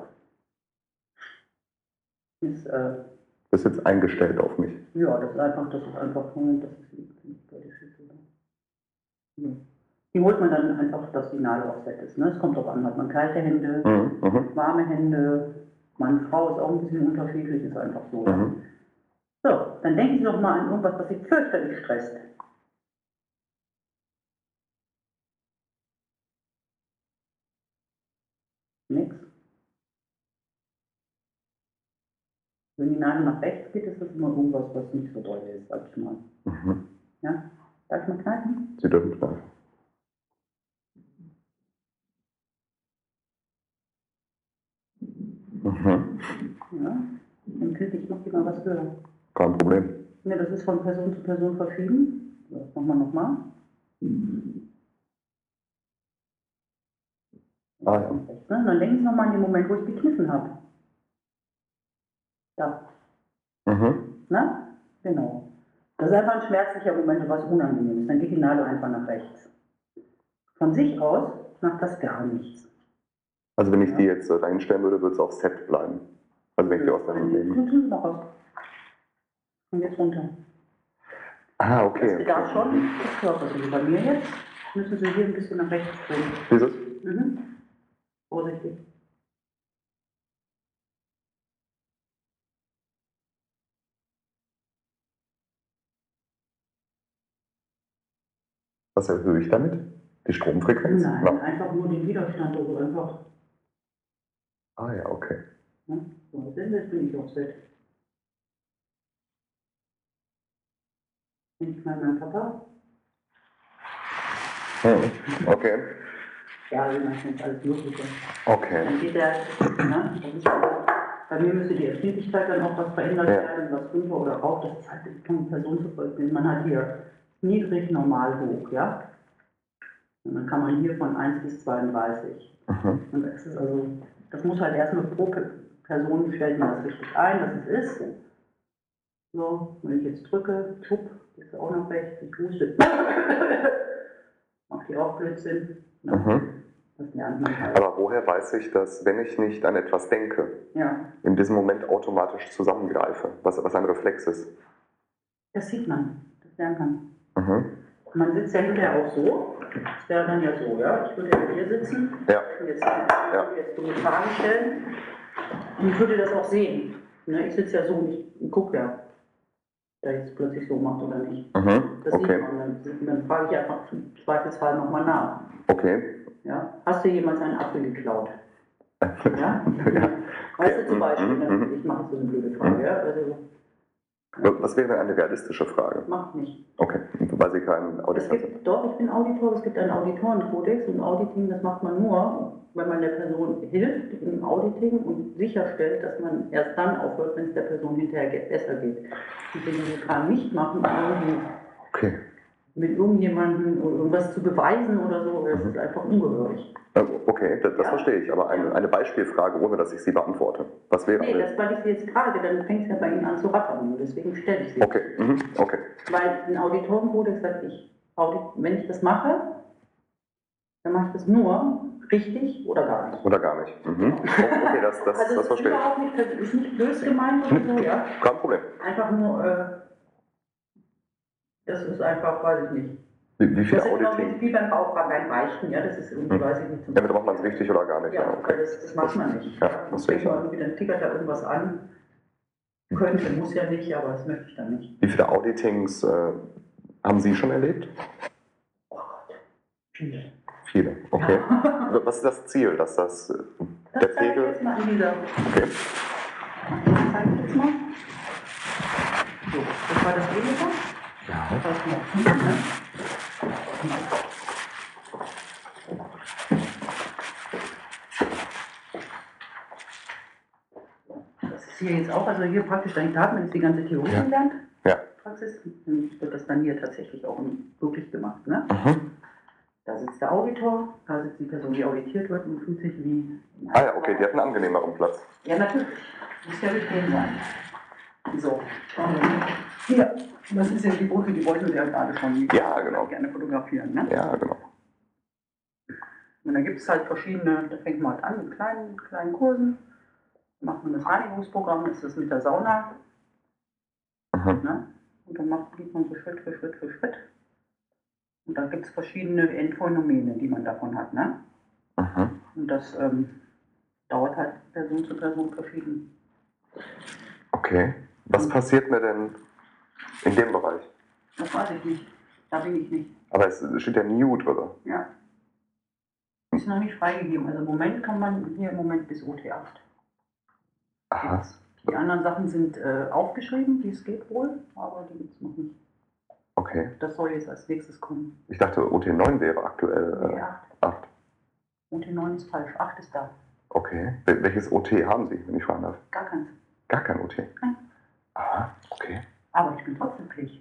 Ist, äh, Das ist jetzt eingestellt auf mich. ja, das ist einfach, das ist einfach, Moment, das ist die bei der Schüssel. Ja. Die holt man dann einfach, dass die Nadel auch fett ist. Ne? Es kommt drauf an, hat man kalte Hände, Mhm. Mhm. warme Hände. Mann, Frau ist auch ein bisschen unterschiedlich, ist einfach so. Mhm. So, dann denken Sie doch mal an irgendwas, was Sie fürchterlich stresst. Nix. Wenn die Nadel nach rechts geht, ist das immer irgendwas, was nicht so doll ist, sag ich mal. Mhm. Ja? Darf ich mal kneifen? Sie dürfen kneifen. Mhm. Ja? Dann kriege ich noch mal was höher. Kein Problem. Ne, das ist von Person zu Person verschieden. Das machen wir nochmal. Ah ja. Ne? Dann denken Sie nochmal an den Moment, wo ich gekniffen habe. Ja. Mhm. Na? Genau. Das ist einfach ein schmerzlicher Moment, was unangenehm ist. Dann geht die Nadel einfach nach rechts. Von sich aus macht das gar nichts. Also wenn ich Ja. die jetzt äh, reinstellen würde, würde es auf Set bleiben. Also wenn ich die aus der Hand nehme. Tun Sie noch was. Und jetzt runter. Ah, Das okay. bedarf okay. schon des Körpers. Also bei mir jetzt müssen Sie hier ein bisschen nach rechts drehen. Dieses? Mhm. Vorsichtig. Was erhöhe ich damit? Die Stromfrequenz? Nein, Ja. einfach nur den Widerstand. Also einfach. Ah ja, okay. Ne? So, jetzt bin ich auf Set. Ich meine, mein Papa. Hm. Okay. Ja, wir machen jetzt alles Mögliche. Okay. Dann geht der, ne? Das ist also, bei mir müsste die Erschwinglichkeit dann auch was verändert Ja. werden, was runter oder rauf. Das ist halt von Person zu Person. Man hat hier niedrig, normal, hoch, ja? Und dann kann man hier von eins bis zweiunddreißig. Mhm. Und das ist also, das muss halt erstmal pro Person, stellt man das richtig ein, dass es ist. So, wenn ich jetzt drücke, tupp, ist auch noch rechts, ich huste. Macht die auch Blödsinn. Ne? Mhm. Das lernt man halt. Aber woher weiß ich, dass, wenn ich nicht an etwas denke, Ja, in diesem Moment automatisch zusammengreife, was, was ein Reflex ist? das sieht man, das lernt man. Mhm. Man sitzt ja hinterher auch so. Das wäre dann ja so, ja. Ich würde ja hier sitzen. Ja. Und jetzt, ich würde jetzt dumme Fragen stellen. Und ich würde das auch sehen. Ne? Ich sitze ja so und ich gucke ja, da jetzt plötzlich so macht oder nicht. Mhm. Das Okay. sieht man. Dann, dann frage ich einfach im Zweifelsfall nochmal nach. Okay. Ja? Hast du jemals einen Apfel geklaut? Ja? Ja. Weißt du zum Beispiel, Mhm, ne? mhm. Ich mache so eine blöde Frage. Ja? Also, Was wäre denn eine realistische Frage? macht nicht. Okay, weil Sie kein Es Auditor sind. gibt, doch, ich bin Auditor, es gibt einen Auditorenkodex und Auditing, das macht man nur, wenn man der Person hilft im Auditing und sicherstellt, dass man erst dann aufhört, wenn es der Person hinterher ge- besser geht. Und wenn Sie das nicht machen, irgendwie Okay. mit irgendjemandem oder irgendwas zu beweisen oder so, das Mhm. ist einfach ungehörig. Äh, Okay, das, das Ja. verstehe ich, aber eine, eine Beispielfrage, ohne dass ich sie beantworte. Was wäre Nee, eine? das, weil ich Sie jetzt frage, dann fängt es ja bei Ihnen an zu rattern, und deswegen stelle ich Sie. Okay, mhm. Okay. Weil ein Auditorenkodex sagt, ich, Audit, wenn ich das mache, dann mache ich das nur richtig oder gar nicht. Oder gar nicht. Mhm. Okay, das, das, Also das es ist verstehe ich. überhaupt nicht, das ist nicht böse gemeint oder so, ja. Kein Problem. Einfach nur, äh, das ist einfach, weiß ich nicht. Wie, wie viel Das ist genau Auditing? wie beim Bauchraum, beim Beichten, ja, das ist irgendwie, Mhm. weiß ich nicht. Zum Entweder macht man es richtig oder gar nicht. Ja, Ja, weil okay. das, das macht man nicht. Ja, Dann das sehe ich fängt man auch. irgendwie, dann tickert da irgendwas an. Könnte, muss ja nicht, aber das möchte ich dann nicht. Wie viele Auditings äh, haben Sie schon erlebt? Oh Gott, viele. Viele. Okay. Was ist das Ziel, dass das äh, Das der zeige ich Pegel? jetzt mal in dieser. Okay. Das zeige ich jetzt mal. So, das war das Weniger. Ja. Das war noch fünf, ne? Das ist hier jetzt auch, also hier praktisch, da hat man jetzt die ganze Theorie Ja. gelernt. Ja. Praxis, dann wird das dann hier tatsächlich auch wirklich gemacht. Ne? Mhm. Da sitzt der Auditor, da sitzt die Person, die auditiert wird und fühlt sich wie. Ah ja, okay, die hat einen angenehmeren Platz. Ja, natürlich. Muss ja bequem sein. So, schauen wir mal. Hier, das ist ja die Brücke, die wollten wir ja gerade schon die Ja, genau. gerne fotografieren. Ne? Ja, genau. Und da gibt es halt verschiedene, da fängt man halt an mit kleinen, kleinen Kursen. Dann macht man das Reinigungsprogramm, das ist das mit der Sauna. Mhm. Ne? Und dann macht, geht man so Schritt für Schritt für Schritt. Und da gibt es gibt es verschiedene Endphänomene, die man davon hat. Ne? Mhm. Und das ähm, dauert halt Person zu Person verschieden. Okay. Was passiert mir denn in dem Bereich? Das weiß ich nicht. Da bin ich nicht. Aber es steht ja New drüber. Ja. Ist noch nicht freigegeben. Also im Moment kann man hier im Moment bis O T acht. Aha. Die anderen Sachen sind äh, aufgeschrieben, wie es geht wohl, aber die gibt es noch nicht. Okay. Das soll jetzt als nächstes kommen. Ich dachte, O T neun wäre aktuell Nee, äh, acht. acht. O T neun ist falsch. acht ist da. Okay. Wel- Welches O T haben Sie, wenn ich fragen darf? Gar keins. Gar kein O T? Nein. Aha, okay. Aber ich bin trotzdem fähig.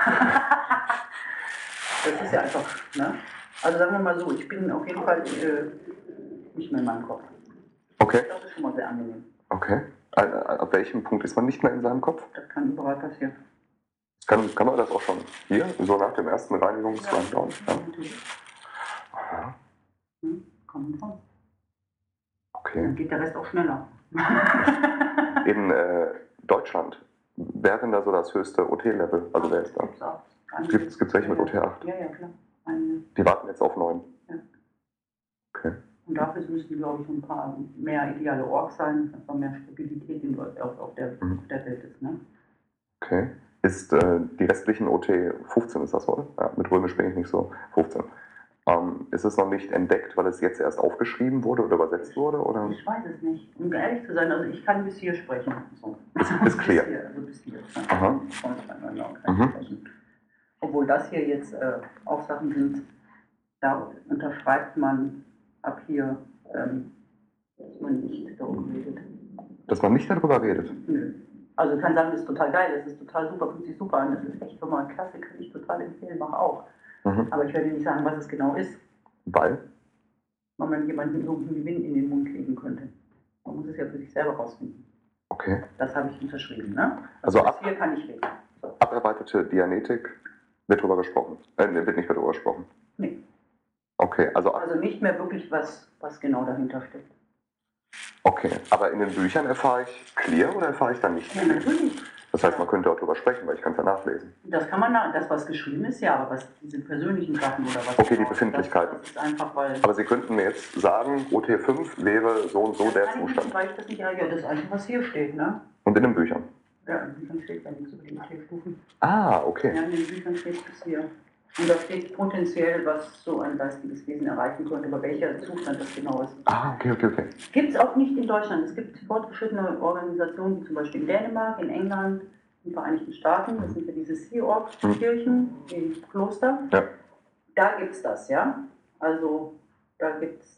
Das ist ja einfach, ne? Also sagen wir mal so, ich bin auf jeden Fall äh, nicht mehr in meinem Kopf. Okay, Das ist schon mal sehr angenehm. okay. Äh, äh, Ab welchem Punkt ist man nicht mehr in seinem Kopf? Das kann überall passieren. Kann, kann man das auch schon hier, so nach dem ersten Reinigungsrundown? Ja. natürlich. Aha, Hm, kommt von. Dann okay. geht der Rest auch schneller. In äh, Deutschland, wer hat denn da so das höchste O T-Level? Also wer ist da? Gibt's auch. Gibt es welche mit O T acht? Ja, ja, klar. Einige. Die warten jetzt auf neun. Ja. Okay. Und dafür müssten, glaube ich, ein paar mehr ideale Orks sein, dass man mehr Stabilität in, auf, auf, der, Mhm. auf der Welt ist. Ne? Okay. Ist äh, die restlichen O T fünfzehn ist das wohl? Ja, mit Römisch bin ich nicht so. fünfzehn. Ähm, ist es noch nicht entdeckt, weil es jetzt erst aufgeschrieben wurde oder übersetzt wurde? Oder? Ich weiß es nicht. Um ehrlich zu sein, also ich kann bis hier sprechen. So. Ist, ist clear. Bis hier, also bis hier. Ne? Aha. Sonst kann man auch kein Mhm. sprechen. Obwohl das hier jetzt äh, auch Sachen sind, da unterschreibt man ab hier, ähm, dass man nicht darüber redet. Dass man nicht darüber redet. Nö. Also ich kann sagen, das ist total geil, das ist total super, fühlt sich super an, das ist echt nochmal klasse, kann ich total empfehlen, mach auch. Mhm. Aber ich werde nicht sagen, was es genau ist, Weil? weil man jemanden so einen Gewinn in den Mund legen könnte. Man muss es ja für sich selber rausfinden. Okay. Das habe ich unterschrieben, ne? Also bis ab- hier kann ich reden. So. Abarbeitete Dianetik wird drüber gesprochen. Äh, ne, wird nicht mehr drüber gesprochen. Nee. Okay, also Also nicht mehr wirklich, was, was genau dahinter steckt. okay. Aber in den Büchern erfahre ich clear oder erfahre ich dann nicht Ja, clear? natürlich. Das heißt, man könnte auch drüber sprechen, weil ich kann es ja nachlesen. Das kann man, na- das was geschrieben ist, ja, aber was diese persönlichen Sachen oder was. Okay, die genau, Befindlichkeiten. Das, das ist einfach, weil. Aber Sie könnten mir jetzt sagen, O T fünf wäre so und so Das der kann ich nicht, Zustand. weil ich das nicht, ja, das ist eigentlich, was hier steht, ne? Und in den Büchern. Ja, in den Büchern steht ja nichts über die O T-Stufen. Ah, okay. Ja, in den Büchern steht bis hier. Und da steht potenziell, was so ein geistiges Wesen erreichen könnte, aber welcher Zustand das genau ist. Ah, okay, okay, okay. Gibt es auch nicht in Deutschland. Es gibt fortgeschrittene Organisationen, wie zum Beispiel in Dänemark, in England, in den Vereinigten Staaten. Das sind ja diese Sea Org-Kirchen, die Kloster. Ja. Da gibt es das, ja. Also da gibt es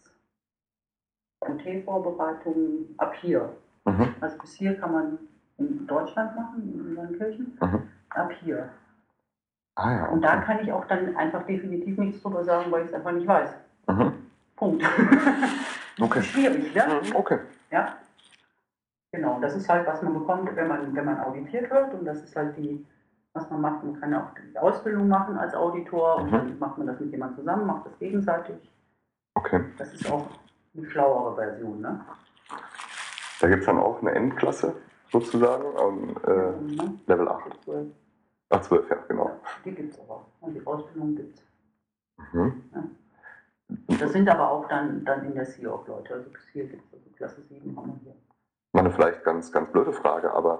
O T-Vorbereitungen ab hier. Mhm. Also bis hier kann man in Deutschland machen, in unseren Kirchen, Mhm. ab hier. Ah ja, Und da okay. kann ich auch dann einfach definitiv nichts drüber sagen, weil ich es einfach nicht weiß. Mhm. Punkt. Okay. Ist schwierig, ne? Mhm, okay. Ja. Genau, das ist halt, was man bekommt, wenn man, wenn man auditiert wird. Und das ist halt die, was man macht. Man kann ja auch die Ausbildung machen als Auditor und Mhm. dann macht man das mit jemandem zusammen, macht das gegenseitig. Okay. Das ist auch eine schlauere Version, ne? Da gibt es dann auch eine Endklasse sozusagen, ähm, äh, Mhm. Level acht. Cool. Ach, zwölf, ja, genau. Die gibt es aber. Und die Ausbildung gibt es. Mhm. Das sind aber auch dann, dann in der Sea Org Leute. Also bis hier gibt es also Klasse sieben haben wir hier. Mal eine vielleicht ganz, ganz blöde Frage, aber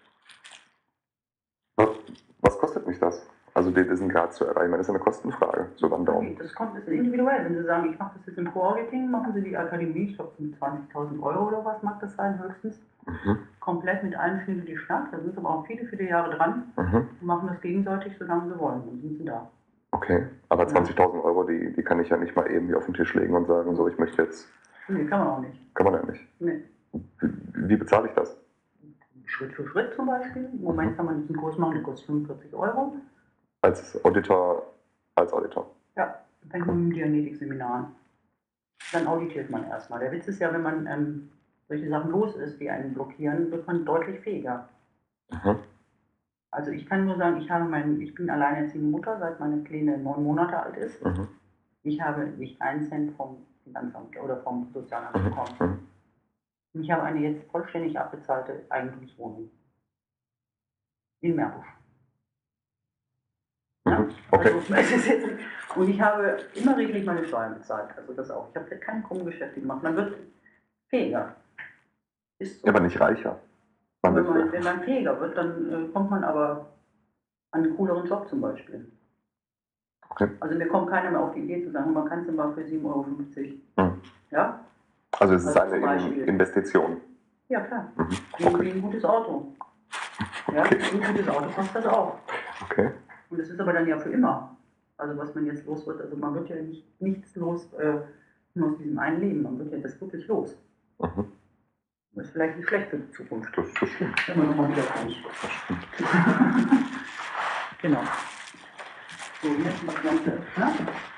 was, was kostet mich das? Also die- diesen Grad zu erreichen, das ist eine Kostenfrage, so über den Daumen. Das kommt ein bisschen individuell. Wenn Sie sagen, ich mache das jetzt im Pro-Auditing, machen Sie die Akademie, ich glaube mit zwanzigtausend Euro oder was mag das sein, höchstens. Mhm. Komplett mit allen Schnitten die Schnack. Da sind Sie aber auch viele, viele Jahre dran Mhm. und machen das gegenseitig, solange Sie wollen. Dann sind Sie da. Okay, aber Ja. zwanzigtausend Euro, die, die kann ich ja nicht mal eben hier auf den Tisch legen und sagen, so, ich möchte jetzt, Nee, kann man auch nicht. kann man ja nicht. Nee. Wie, wie bezahle ich das? Schritt für Schritt zum Beispiel. Im Moment kann man diesen Kurs machen, der kostet fünfundvierzig Euro. Als Auditor, als Auditor. Ja, fängt man mit dem Dianetik-Seminar an. Dann auditiert man erstmal. Der Witz ist ja, wenn man ähm, solche Sachen los ist, die einen blockieren, wird man deutlich fähiger. Mhm. Also ich kann nur sagen, ich, habe mein, ich bin alleinerziehende Mutter, seit meine Kleine neun Monate alt ist. Mhm. Ich habe nicht einen Cent vom Finanzamt oder vom Sozialamt Mhm. bekommen. Mhm. Und ich habe eine jetzt vollständig abbezahlte Eigentumswohnung. In Meerbusch. Ja? Mhm. Okay. Also, es ist jetzt, und ich habe immer regelmäßig meine Steuern bezahlt, also das auch. Ich habe keine krummen Geschäfte gemacht. Man wird fähiger. Ist so. Ja, aber nicht reicher. Man wenn, man, wird, wenn man fähiger wird, dann äh, kommt man aber an einen cooleren Job zum Beispiel. Okay. Also mir kommt keiner mehr auf die Idee zu sagen, man kann es mal für sieben Euro fünfzig. Mhm. Ja? Also es ist Also zum eine Beispiel. In- Investition. Ja, klar. Mhm. Wie, Okay. wie ein gutes Auto. Ja, Okay. ein gutes Auto kostet das auch. Okay. Und das ist aber dann ja für immer. Also was man jetzt los wird, also man wird ja nicht, nichts los äh, nur aus diesem einen Leben, man wird ja das wirklich los. Mhm. Das ist vielleicht nicht schlecht für die Zukunft. Das, das stimmt. Wenn man nochmal wiederkommt. Das stimmt. Genau. So, jetzt mal das Ganze. Ne?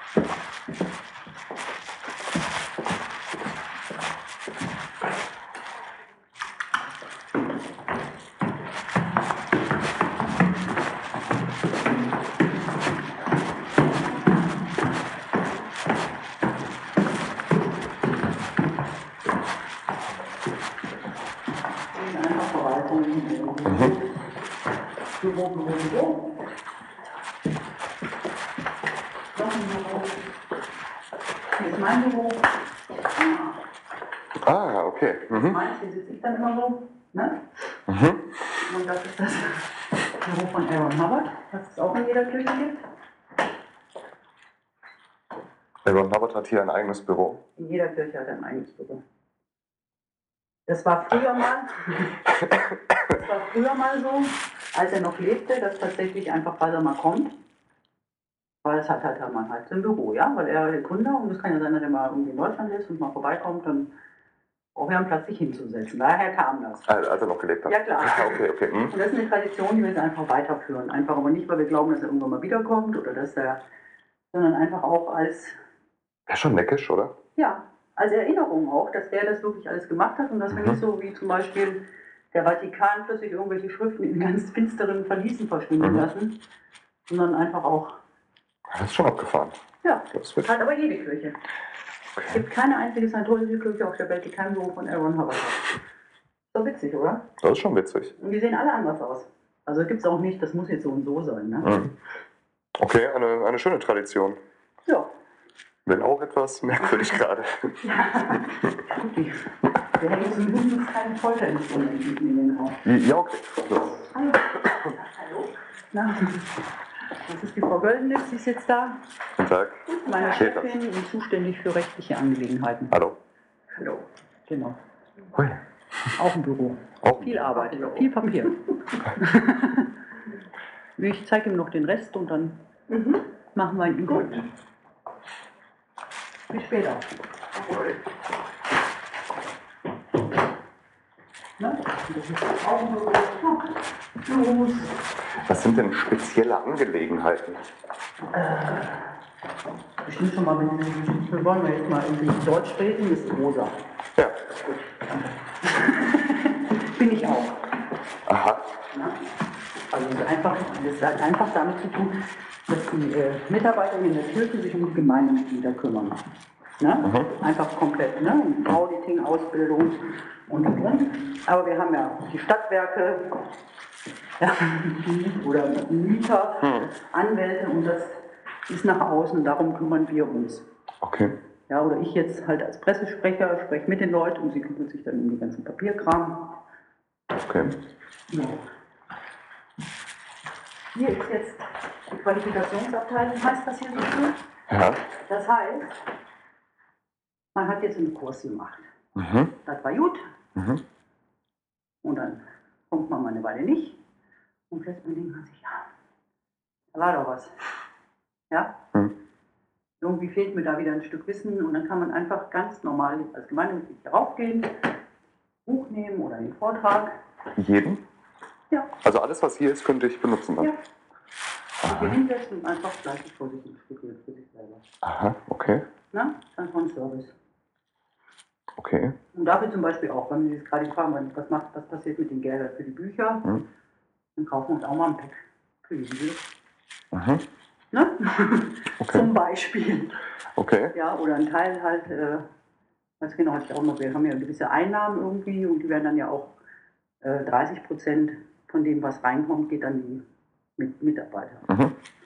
Einfach Verwaltung. Mhm. Büro, Büro, Büro. Noch ein Büro. Hier ist mein Büro. Ah, okay. Mhm. Meins, hier sitze ich dann immer so. Ne? Mhm. Und das ist das Büro von Aaron Hubbard, was es auch in jeder Kirche gibt. Aaron Hubbard hat hier ein eigenes Büro. In jeder Kirche hat er ein eigenes Büro. Das war früher mal, das war früher mal so, als er noch lebte, dass tatsächlich einfach, falls er mal kommt, weil es hat halt man halt ein Büro, ja, weil er der Gründer, und es kann ja sein, dass er mal irgendwie in Deutschland ist und mal vorbeikommt, dann braucht er einen Platz, sich hinzusetzen. Daher kam das. Als er noch gelebt hat. Ja, klar. Ah, okay, okay. Mhm. Und das ist eine Tradition, die wir jetzt einfach weiterführen. Einfach aber nicht, weil wir glauben, dass er irgendwann mal wiederkommt oder dass er, sondern einfach auch als, Ja, schon neckisch, oder? ja, als Erinnerung auch, dass der das wirklich alles gemacht hat und dass wir Mhm. nicht so wie zum Beispiel der Vatikan plötzlich irgendwelche Schriften in ganz finsteren Verließen verschwinden Mhm. lassen, sondern einfach auch, Das ist schon abgefahren. ja, Das wird. hat aber jede Kirche. Es Okay. gibt keine einzige scientologische Kirche auf der Welt, die kein Büro von Aaron Hubbard hat. Ist doch witzig, oder? Das ist schon witzig. Und die sehen alle anders aus. Also gibt es auch nicht, das muss jetzt so und so sein, ne? Mhm. Okay, eine, eine schöne Tradition. Ja. Wenn auch etwas merkwürdig gerade. Ja, okay. Wir hängen zumindest keine Folterinstrumente in den Raum. Ja, okay. Das, Hallo. Hallo. Na, das ist die Frau Göldenitz, die ist jetzt da. guten Tag. Meine Peter. Chefin und zuständig für rechtliche Angelegenheiten. Hallo. Hallo. Genau. Hui. Auch im Büro. Auch. Viel Arbeit, viel Papier. Ich zeige ihm noch den Rest und dann machen wir ihn gut. Bis später. Ne? Das ist auch ein Büro. Büros. Was sind denn spezielle Angelegenheiten? Bestimmt schon mal, wenn wir, wir wollen ja jetzt mal irgendwie Deutsch reden, ist rosa. Ja. Bin ich auch. Aha. Ne? Also es ist einfach, das hat einfach damit zu tun, dass die äh, Mitarbeiter in der Kirche sich um die Gemeindemitglieder kümmern. Ne? Mhm. Einfach komplett, ne? Auditing, Ausbildung und und und. Aber wir haben ja die Stadtwerke ja, oder Mieter, Mhm. Anwälte und das ist nach außen, darum kümmern wir uns. Okay. Ja, oder ich jetzt halt als Pressesprecher spreche mit den Leuten und sie kümmert sich dann um die ganzen Papierkram. Okay. Ja. Hier ist jetzt die Qualifikationsabteilung, heißt das hier so schön. Ja. Das heißt, man hat jetzt einen Kurs gemacht. Mhm. Das war gut. Mhm. Und dann kommt man mal eine Weile nicht. Und plötzlich denkt man sich, ja, da war doch was. Ja? Mhm. Irgendwie fehlt mir da wieder ein Stück Wissen und dann kann man einfach ganz normal als Gemeindemitglied hier raufgehen, Buch nehmen oder den Vortrag. Jeden? Ja. Also alles, was hier ist, könnte ich benutzen dann? Ja. Und hier hinsetzen und einfach gleich vor sich studieren für sich selber. Aha, okay. Na? Dann von Service. Okay. Und dafür zum Beispiel auch, wenn Sie jetzt gerade fragen, was, macht, was passiert mit den Geldern für die Bücher, Mhm. dann kaufen wir uns auch mal ein Pack für die Bibel. Mhm. Ne? Okay. Zum Beispiel. Okay. Ja, oder ein Teil halt, äh, weiß genau, hatte ich auch noch, wir haben ja gewisse Einnahmen irgendwie und die werden dann ja auch äh, dreißig Prozent von dem, was reinkommt, geht dann die mit Mitarbeiter. Mhm. Die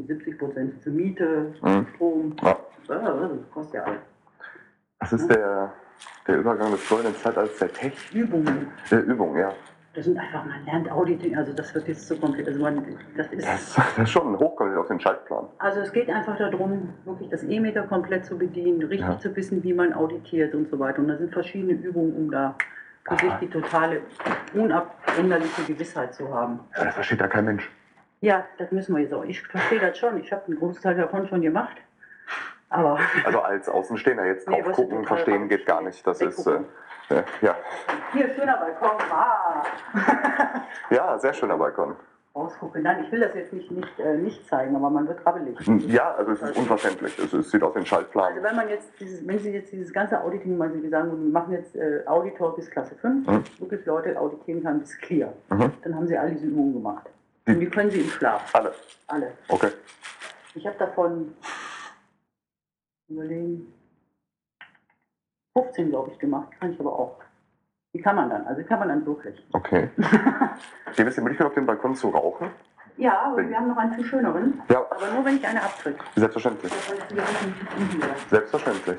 siebzig Prozent für Miete, Mhm. Strom. Ja. Ja, das kostet ja alles. Das ist der, der Übergang des goldenen Zeitalters der Tech. Übungen. Der Übung, ja. Das sind einfach, man lernt Auditing, also das wird jetzt zu kompliziert. Also man, das ist, Das, das ist schon hochkommt auf den Schaltplan. also es geht einfach darum, wirklich das E-Meter komplett zu bedienen, richtig Ja. zu wissen, wie man auditiert und so weiter. Und da sind verschiedene Übungen, um da für sich die totale, unabänderliche Gewissheit zu haben. Ja, das versteht da kein Mensch. Ja, das müssen wir jetzt auch. Ich verstehe das schon. Ich habe einen Großteil davon schon gemacht. Aber Also als Außenstehender jetzt Nee, drauf was gucken, ist verstehen geht gar nicht. Das ist, äh, äh, ja. hier, schöner Balkon. Ah. Ja, sehr schöner Balkon. Rausgucken. Nein, ich will das jetzt nicht, nicht, äh, nicht zeigen, aber man wird krabbelig. Ja, also es ist unverständlich. Es, es sieht aus wie ein Schaltplan. Also wenn man jetzt dieses, wenn Sie jetzt dieses ganze Auditing, mal Sie sagen, wir machen jetzt äh, Auditor bis Klasse fünf, Mhm. wirklich Leute auditieren kann bis Clear, Mhm. dann haben Sie all diese Übungen gemacht. Und die können Sie im Schlaf. Alle. Alle. Okay. Ich habe davon überlegen, fünfzehn, glaube ich, gemacht. Kann ich aber auch. Die kann man dann, also die kann man dann wirklich. Okay. Gäbe es die Möglichkeit, auf dem Balkon zu rauchen? Ja, aber wir haben noch einen viel schöneren. Ja. Aber nur, wenn ich eine abkriege. Selbstverständlich. Selbstverständlich.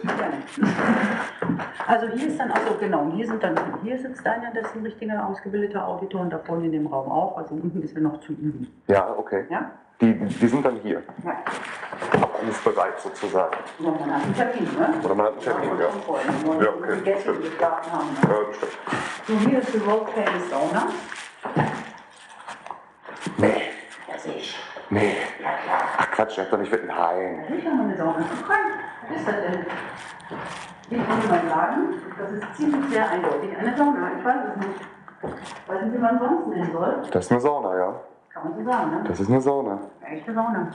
Also hier ist dann, also genau, hier sind dann, hier sitzt einer, das ist ein richtiger ausgebildeter Auditor und da vorne in dem Raum auch. Also unten ist er noch zu üben. Ja, okay. Ja? Die, die sind dann hier. Ja. Alles bereit sozusagen. Ja, man hat einen Termin, ne? Oder man hat einen Termin, ja. Ja, Ja, okay, Die Gäste, stimmt. die geschlafen haben. Ne? Ja, das stimmt. So, hier ist die Roleplay Sauna. Nee, Das sehe ich. nee. Ach Quatsch, ihr habt doch nicht wirklich. Nein. Das ist ja mal eine Sauna. Was ist das denn? Ich würde mal sagen, das ist ziemlich sehr eindeutig eine Sauna. Ich weiß es nicht. Weiß nicht, wie man sonst nennen soll. Das ist eine Sauna, ja. Kann man so sagen, ne? Das ist eine Sauna. Echte Sauna.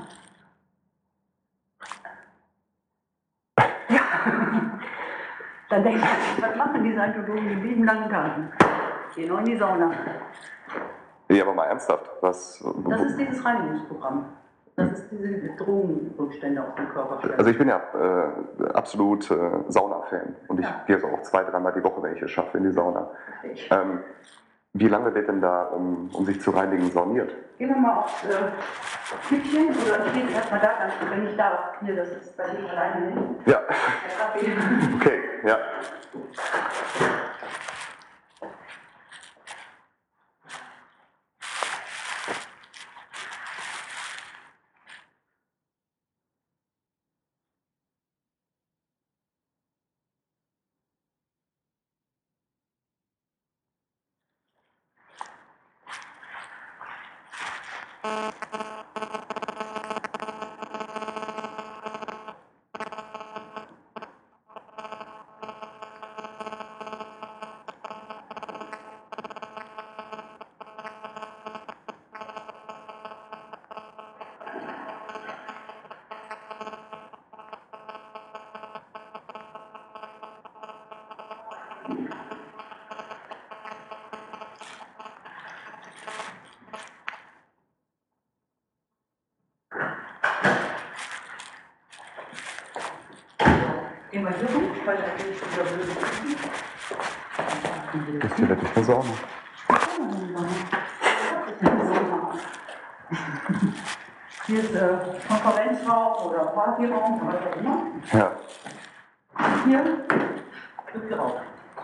Ja. Dann denke ich, was machen die Scientologen die lieben langen Tagen? Gehen noch in die Sauna. Nee, aber mal ernsthaft. Was. Das ist dieses Reinigungsprogramm. Das ist diese Drogenrückstände auf dem Körper. Also ich bin ja äh, absolut äh, Sauna-Fan. Und ich Ja. gehe so auch zwei, dreimal die Woche, wenn ich es schaffe, in die Sauna. Ich. Ähm, wie lange wird denn da, um, um sich zu reinigen, sauniert? Gehen wir mal aufs äh, Küchchen oder ich gehe erstmal da, dann, wenn ich da, hier, das ist bei dir alleine nicht. Ja. Der Kaffee. Okay, ja. Gehen wir hier hoch, weil da bin ich wieder blöd. Das ist hier wirklich eine Sauna. Hier ist äh, Konferenzraum oder Partyraum oder was auch immer. Ja. Hier wird geraucht.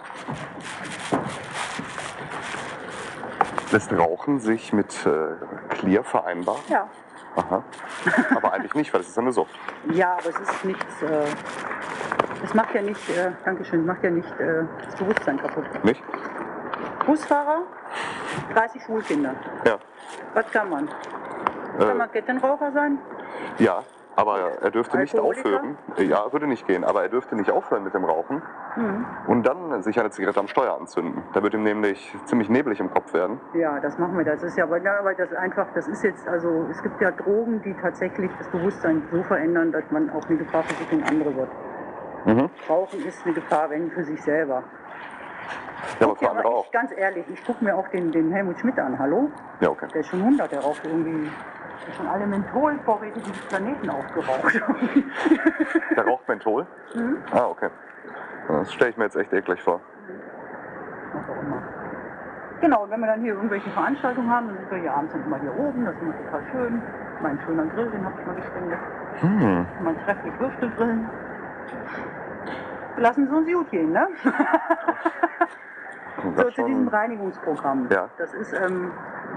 Lässt Rauchen sich mit äh, Clear vereinbaren? Ja. Aha. Aber eigentlich nicht, weil es ist eine Sucht. Ja, aber es ist nichts, äh, es macht ja nicht, äh, Dankeschön, macht ja nicht äh, das Bewusstsein kaputt. Nicht? Busfahrer, dreißig Schulkinder. Ja. Was kann man? Kann Äh, man Kettenraucher sein? ja, aber er dürfte nicht Alkoholiker? aufhören. Ja, würde nicht gehen, aber er dürfte nicht aufhören mit dem Rauchen Mhm. und dann sich eine Zigarette am Steuer anzünden. Da wird ihm nämlich ziemlich neblig im Kopf werden. Ja, das machen wir. Das ist ja, aber, ja, aber das einfach, das ist jetzt, also es gibt ja Drogen, die tatsächlich das Bewusstsein so verändern, dass man auch eine Gefahr für sich und andere wird. Mhm. Rauchen ist eine Gefahr, wenn für sich selber. Ja, aber Guck für dir andere mal, auch. ich, ganz ehrlich, ich gucke mir auch den, den Helmut Schmidt an, hallo? Ja, okay. Der ist schon hundert, der raucht irgendwie, der hat schon alle Mentholvorräte dieses Planeten aufgeraucht. Der raucht Menthol? Mhm. Ah, okay. Das stelle ich mir jetzt echt eklig vor. Was auch immer. Genau, und wenn wir dann hier irgendwelche Veranstaltungen haben, dann sind wir hier abends dann immer hier oben, das ist immer total schön. Mein schöner Grill, den habe ich mal gespendet. Hm. Mein trefflich Würstelgrillen. Wir lassen es uns gut gehen, ne? Das So, zu diesem schon. Reinigungsprogramm. Ja. Das ist, ähm,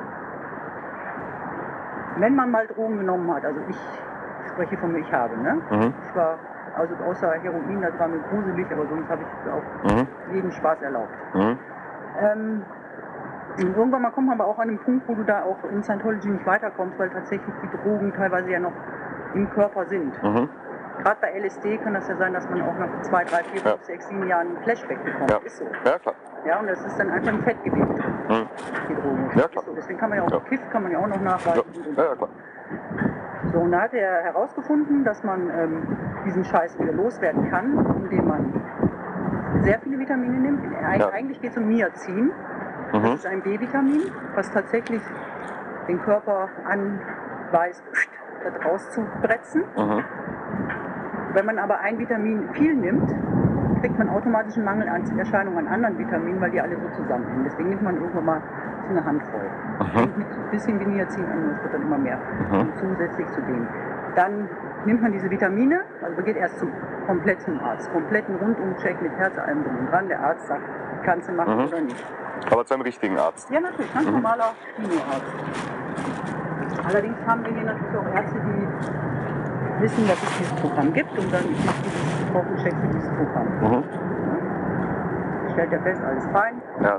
wenn man mal Drogen genommen hat, also ich spreche von mir, ich habe, ne? Mhm. Ich war, also außer Heroin, das war mir gruselig, aber sonst habe ich auch Mhm. jeden Spaß erlaubt. Mhm. Ähm, und irgendwann mal kommt man aber auch an den Punkt, wo du da auch in Scientology nicht weiterkommst, weil tatsächlich die Drogen teilweise ja noch im Körper sind. Mhm. Gerade bei L S D kann das ja sein, dass man auch nach zwei, drei, vier, Ja. fünf, sechs, sieben Jahren ein Flashback bekommt. Ja. Ist so. Ja, klar. Ja, und das ist dann einfach ein Fettgewebe drin, Mhm. die Drogen. Ja, klar. Ist so. Deswegen kann man ja auch Ja. Gift kann man ja auch noch Ja. nachweisen. Ja, ja, klar. So, und da hat er herausgefunden, dass man ähm, diesen Scheiß wieder loswerden kann, indem man sehr viele Vitamine nimmt. Eig Ja. Eigentlich geht es um Niacin. Das Mhm. ist ein B-Vitamin, was tatsächlich den Körper anweist, das rauszubretzen. Mhm. Wenn man aber ein Vitamin viel nimmt, kriegt man automatisch einen Mangel an Erscheinungen an anderen Vitaminen, weil die alle so zusammenhängen. Deswegen nimmt man irgendwann mal so eine Handvoll. Fängt mit ein bisschen wie Niacin an, und es wird dann immer mehr. Mhm. Und zusätzlich zu dem. Dann nimmt man diese Vitamine, also geht erst zum, komplett zum Arzt. Kompletten Rundumcheck mit Herz, allem drum und dran. Der Arzt sagt, kannst du machen Mhm. oder nicht. Aber zu einem richtigen Arzt. Ja, natürlich, ganz Mhm. normaler Kinoarzt. Allerdings haben wir hier natürlich auch Ärzte, die wissen, dass es dieses Programm gibt und dann ist dieses Wochencheck für dieses Programm. Mhm. Stellt er fest, alles fein. Ja.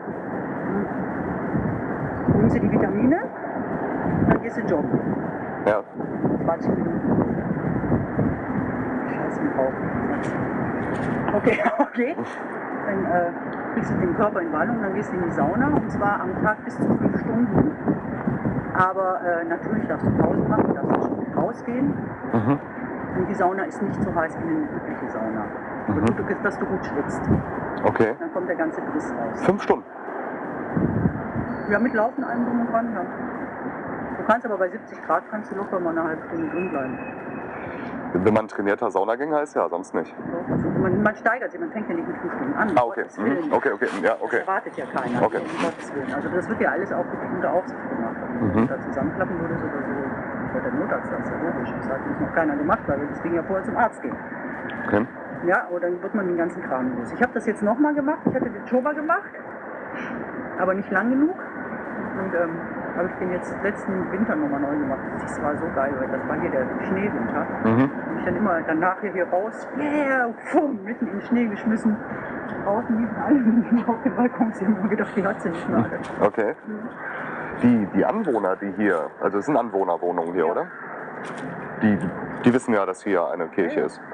Holen Sie die Vitamine, dann gehst du joggen. Ja. zwanzig Minuten. Scheiße, im Bauch. Okay, okay. Dann äh, kriegst du den Körper in Wallung, dann gehst du in die Sauna und zwar am Tag bis zu fünf Stunden. Aber äh, natürlich darfst du Pause machen, darfst du schon rausgehen. Mhm. Und die Sauna ist nicht so heiß wie eine übliche Sauna. Mhm. Du, du, dass du gut schwitzt. Okay. Dann kommt der ganze Driss raus. Fünf Stunden. Ja, mit Laufen allem drum und dran, ja. Du kannst aber bei siebzig Grad kannst du locker mal eine halbe Stunde drin bleiben. Wenn man trainierter Saunagänger ist, ja, sonst nicht. Also man, man steigert sich, man fängt ja nicht mit fünf Stunden an. Ah, um okay. Gottes Willen. Mhm. Okay, okay. Ja, okay. Das erwartet ja keiner. Okay. Um Gottes Willen. Also das wird ja alles auch unter Aufsicht gemacht. Also Mhm. wenn du da zusammenklappen würdest oder so, wird der Notarzt das ja logisch. Das hat uns noch keiner gemacht, weil wir deswegen ja vorher zum Arzt gehen. Okay. Ja, oder dann wird man den ganzen Kram los. Ich habe das jetzt nochmal gemacht. Ich hatte den schon mal gemacht, aber nicht lang genug. Und ähm, habe ich den jetzt letzten Winter nochmal neu gemacht. Das war so geil, weil das war hier der Schneewinter. Mhm. Und ich dann immer danach hier, hier raus, yeah, fumm, mitten in den Schnee geschmissen. Draußen liefen alle auf dem Balkon. Sie haben immer gedacht, die hat sie nicht mehr alle. Okay. Die, die Anwohner, die hier, also es sind Anwohnerwohnungen hier, Ja. oder? Die, die wissen ja, dass hier eine Kirche Ja. ist.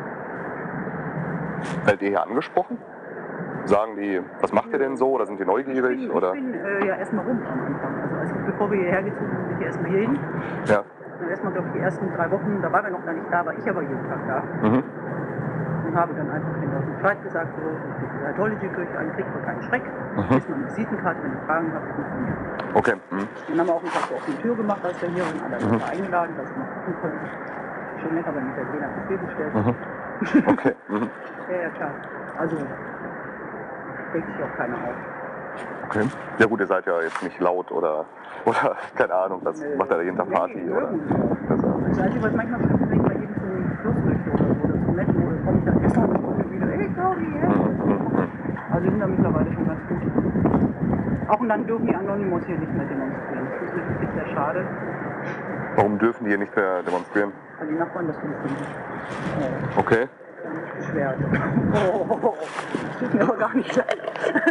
Werdet ihr hier angesprochen? Sagen die, was macht ihr denn so? Oder sind die neugierig? Ich bin, Oder? ich bin äh, ja erstmal rum am Anfang. Also als, bevor wir hierher gezogen sind, sind wir erstmal hier hin. Ja. Und erstmal, glaube ich, die ersten drei Wochen, da waren wir noch gar nicht da, war ich aber jeden Tag da. Mhm. Und habe dann einfach den Leuten Bescheid gesagt, so, die Scientology-Kirche an, kriegt man keinen Schreck. Mhm. Hier ist meine Visitenkarte, wenn ihr Fragen habt, ruft mir. Okay. Mhm. Dann haben wir auch einen Tag so offene Tür gemacht, als wir hier waren, alle Mhm. Leute eingeladen, dass wir noch gucken können. Schon nett, aber nicht Italiener Kaffee bestellt. Mhm. Okay. Mhm. Ja, ja, klar. Also, regt sich auch keiner auf. Okay. Ja gut, ihr seid ja jetzt nicht laut oder, oder keine Ahnung, was Nee. macht ihr da jeden Tag Nee, Party? nee, Oder? nirgendwo. Also, Das Einzige, was manchmal stimmt, wenn ich bei jedem zum Fluss möchte oder so, oder zum Netto, oder komme ich dann erst noch eine Stunde wieder, hey, Claudi, hey. mhm. Mhm. Also die sind da mittlerweile schon ganz gut. Auch und dann dürfen die Anonymous hier nicht mehr demonstrieren. Das ist mir wirklich sehr schade, Warum dürfen die hier nicht mehr demonstrieren? weil die Nachbarn das gut finden. Oh, Okay. dann ist beschwert. Oh, das tut mir aber gar nicht leid.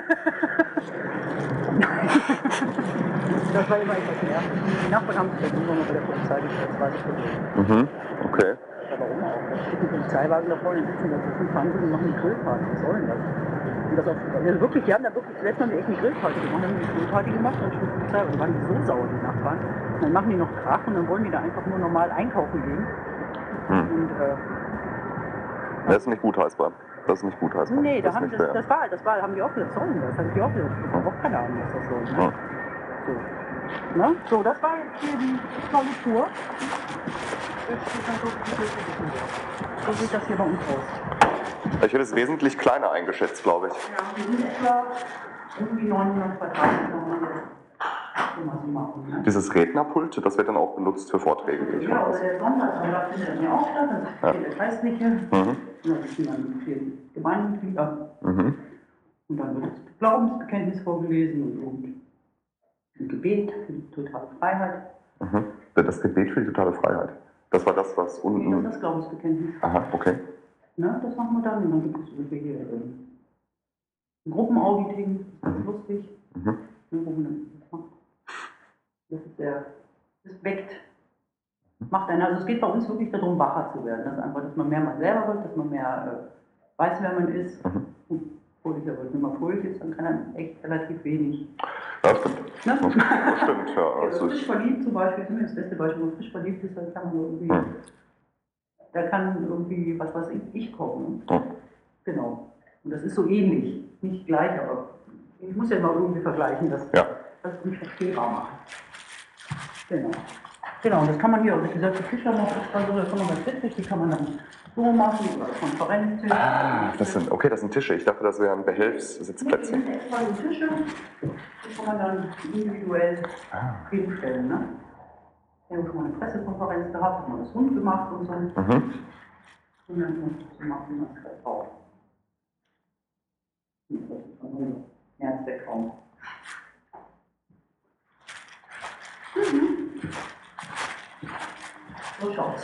Das war immer etwas nervig. Die Nachbarn haben sich das irgendwann mal bei der Polizei gestellt, das weiß ich wirklich. Mhm. Okay. Ja, warum auch? Da steht ein Polizeiwagen da vorne, sitzen da zwischen fahren und machen eine Grillparty. Was soll denn das? Und das auch, also wirklich, die haben da wirklich, letztes Mal haben die echt eine Grillparty gemacht, haben eine Grillparty gemacht, dann steht die Polizei, und dann waren die so sauer, die Nachbarn. Und dann machen die noch Krach und dann wollen die da einfach nur normal einkaufen gehen. Hm. Und, äh, Das ist nicht gutheißbar. Das ist nicht gutheißbar. nee, da das ist haben, nicht das, fair. das, war, das war, haben die auch gesagt, sollen das, haben die auch gesagt, ich habe auch keine Ahnung, was das soll. Ne? Hm. So. Ne? So, das war jetzt hier die tolle Tour. Jetzt steht dann so, so sieht das hier bei uns aus. Ich hätte es wesentlich kleiner eingeschätzt, glaube ich. Ja, wir sind etwa irgendwie neunhundert Quadratmeter. So mal machen. Ne? Dieses Rednerpult, das wird dann auch benutzt für Vorträge, gehe ich Ja, mal oder aus. der Sonntag findet ja auch statt, dann sagt Ja. hier der Geistliche, Mhm. und dann sitzen dann vier Gemeindemitglieder, Mhm. und dann wird das Glaubensbekenntnis vorgelesen und, und ein Gebet für die totale Freiheit. Mhm. Das Gebet für die totale Freiheit. Das war das, was Nee, das unten. ist das Glaubensbekenntnis. Aha, okay. Ne, das machen wir dann, und dann gibt es irgendwie hier ähm, ein Gruppenauditing, das ist Mhm. lustig, Mhm. ne, wo man das macht. Das ist sehr, das weckt, macht einen, also es geht bei uns wirklich darum, wacher zu werden. Das ist einfach, dass man mehr mal selber wird, dass man mehr äh, weiß, wer man ist. Mhm. Und fröhlicher wird. Wenn man fröhlich ist, dann kann er echt relativ wenig. Ja, das stimmt. Ne? Das stimmt, das stimmt, ja. Ja, Also frisch ich, verliebt zum Beispiel, ist immer das beste Beispiel, wenn man frisch verliebt ist, dann kann man irgendwie, hm. da kann irgendwie, was weiß ich, ich kommen. Hm. Genau. Und das ist so ähnlich, nicht gleich, aber ich muss ja mal irgendwie vergleichen, dass Ja. das nicht verstehbar machen. Genau. Genau, und das kann man hier, also diese Fischer noch, also da kann man ganz witzig, die kann man dann so machen, oder Konferenztisch. Ah, das sind, okay, das sind Tische. Ich dachte, das wären Das Behelfssitzplätze. sind extra so Tische, die kann man dann individuell Ah. hinstellen. Ne? Wir haben schon mal eine Pressekonferenz gehabt, haben wir das rund gemacht und so. Mhm. Und dann so machen wir das auch. Das ist dann nur Netzwerkraum. Mhm. So schaut's.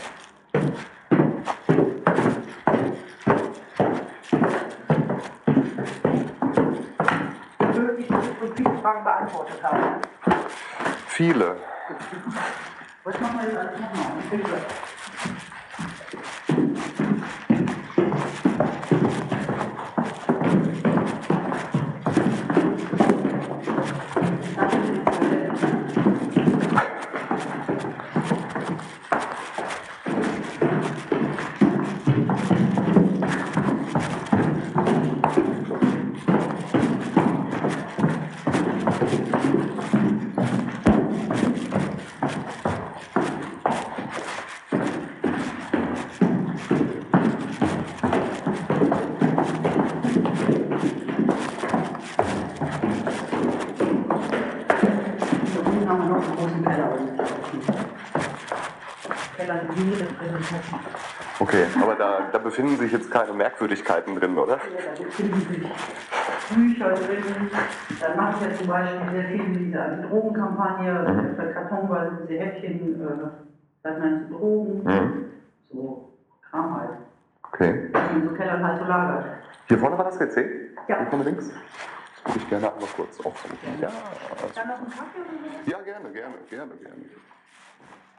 Ich muss viele Fragen beantwortet haben. Viele. Was machen wir jetzt alles nochmal? Ich bin gleich. Okay, aber da, da befinden sich jetzt keine Merkwürdigkeiten drin, oder? Ja, da befinden sich Bücher drin. Dann mache ich ja zum Beispiel sehr viel mit dieser Anti-Drogen-Kampagne, Mhm. äh, kartonweise diese Häppchen, äh, sagt man zu Drogen, Mhm. so Kram halt, Okay. was man in so Kellern halt so lagert. Hier vorne war das W C? Ja. Hier vorne links? Das würde ich gerne einmal kurz aufsuchen. Ja, Dann noch einen Kaffee oder so? ja, gerne, gerne, gerne, gerne.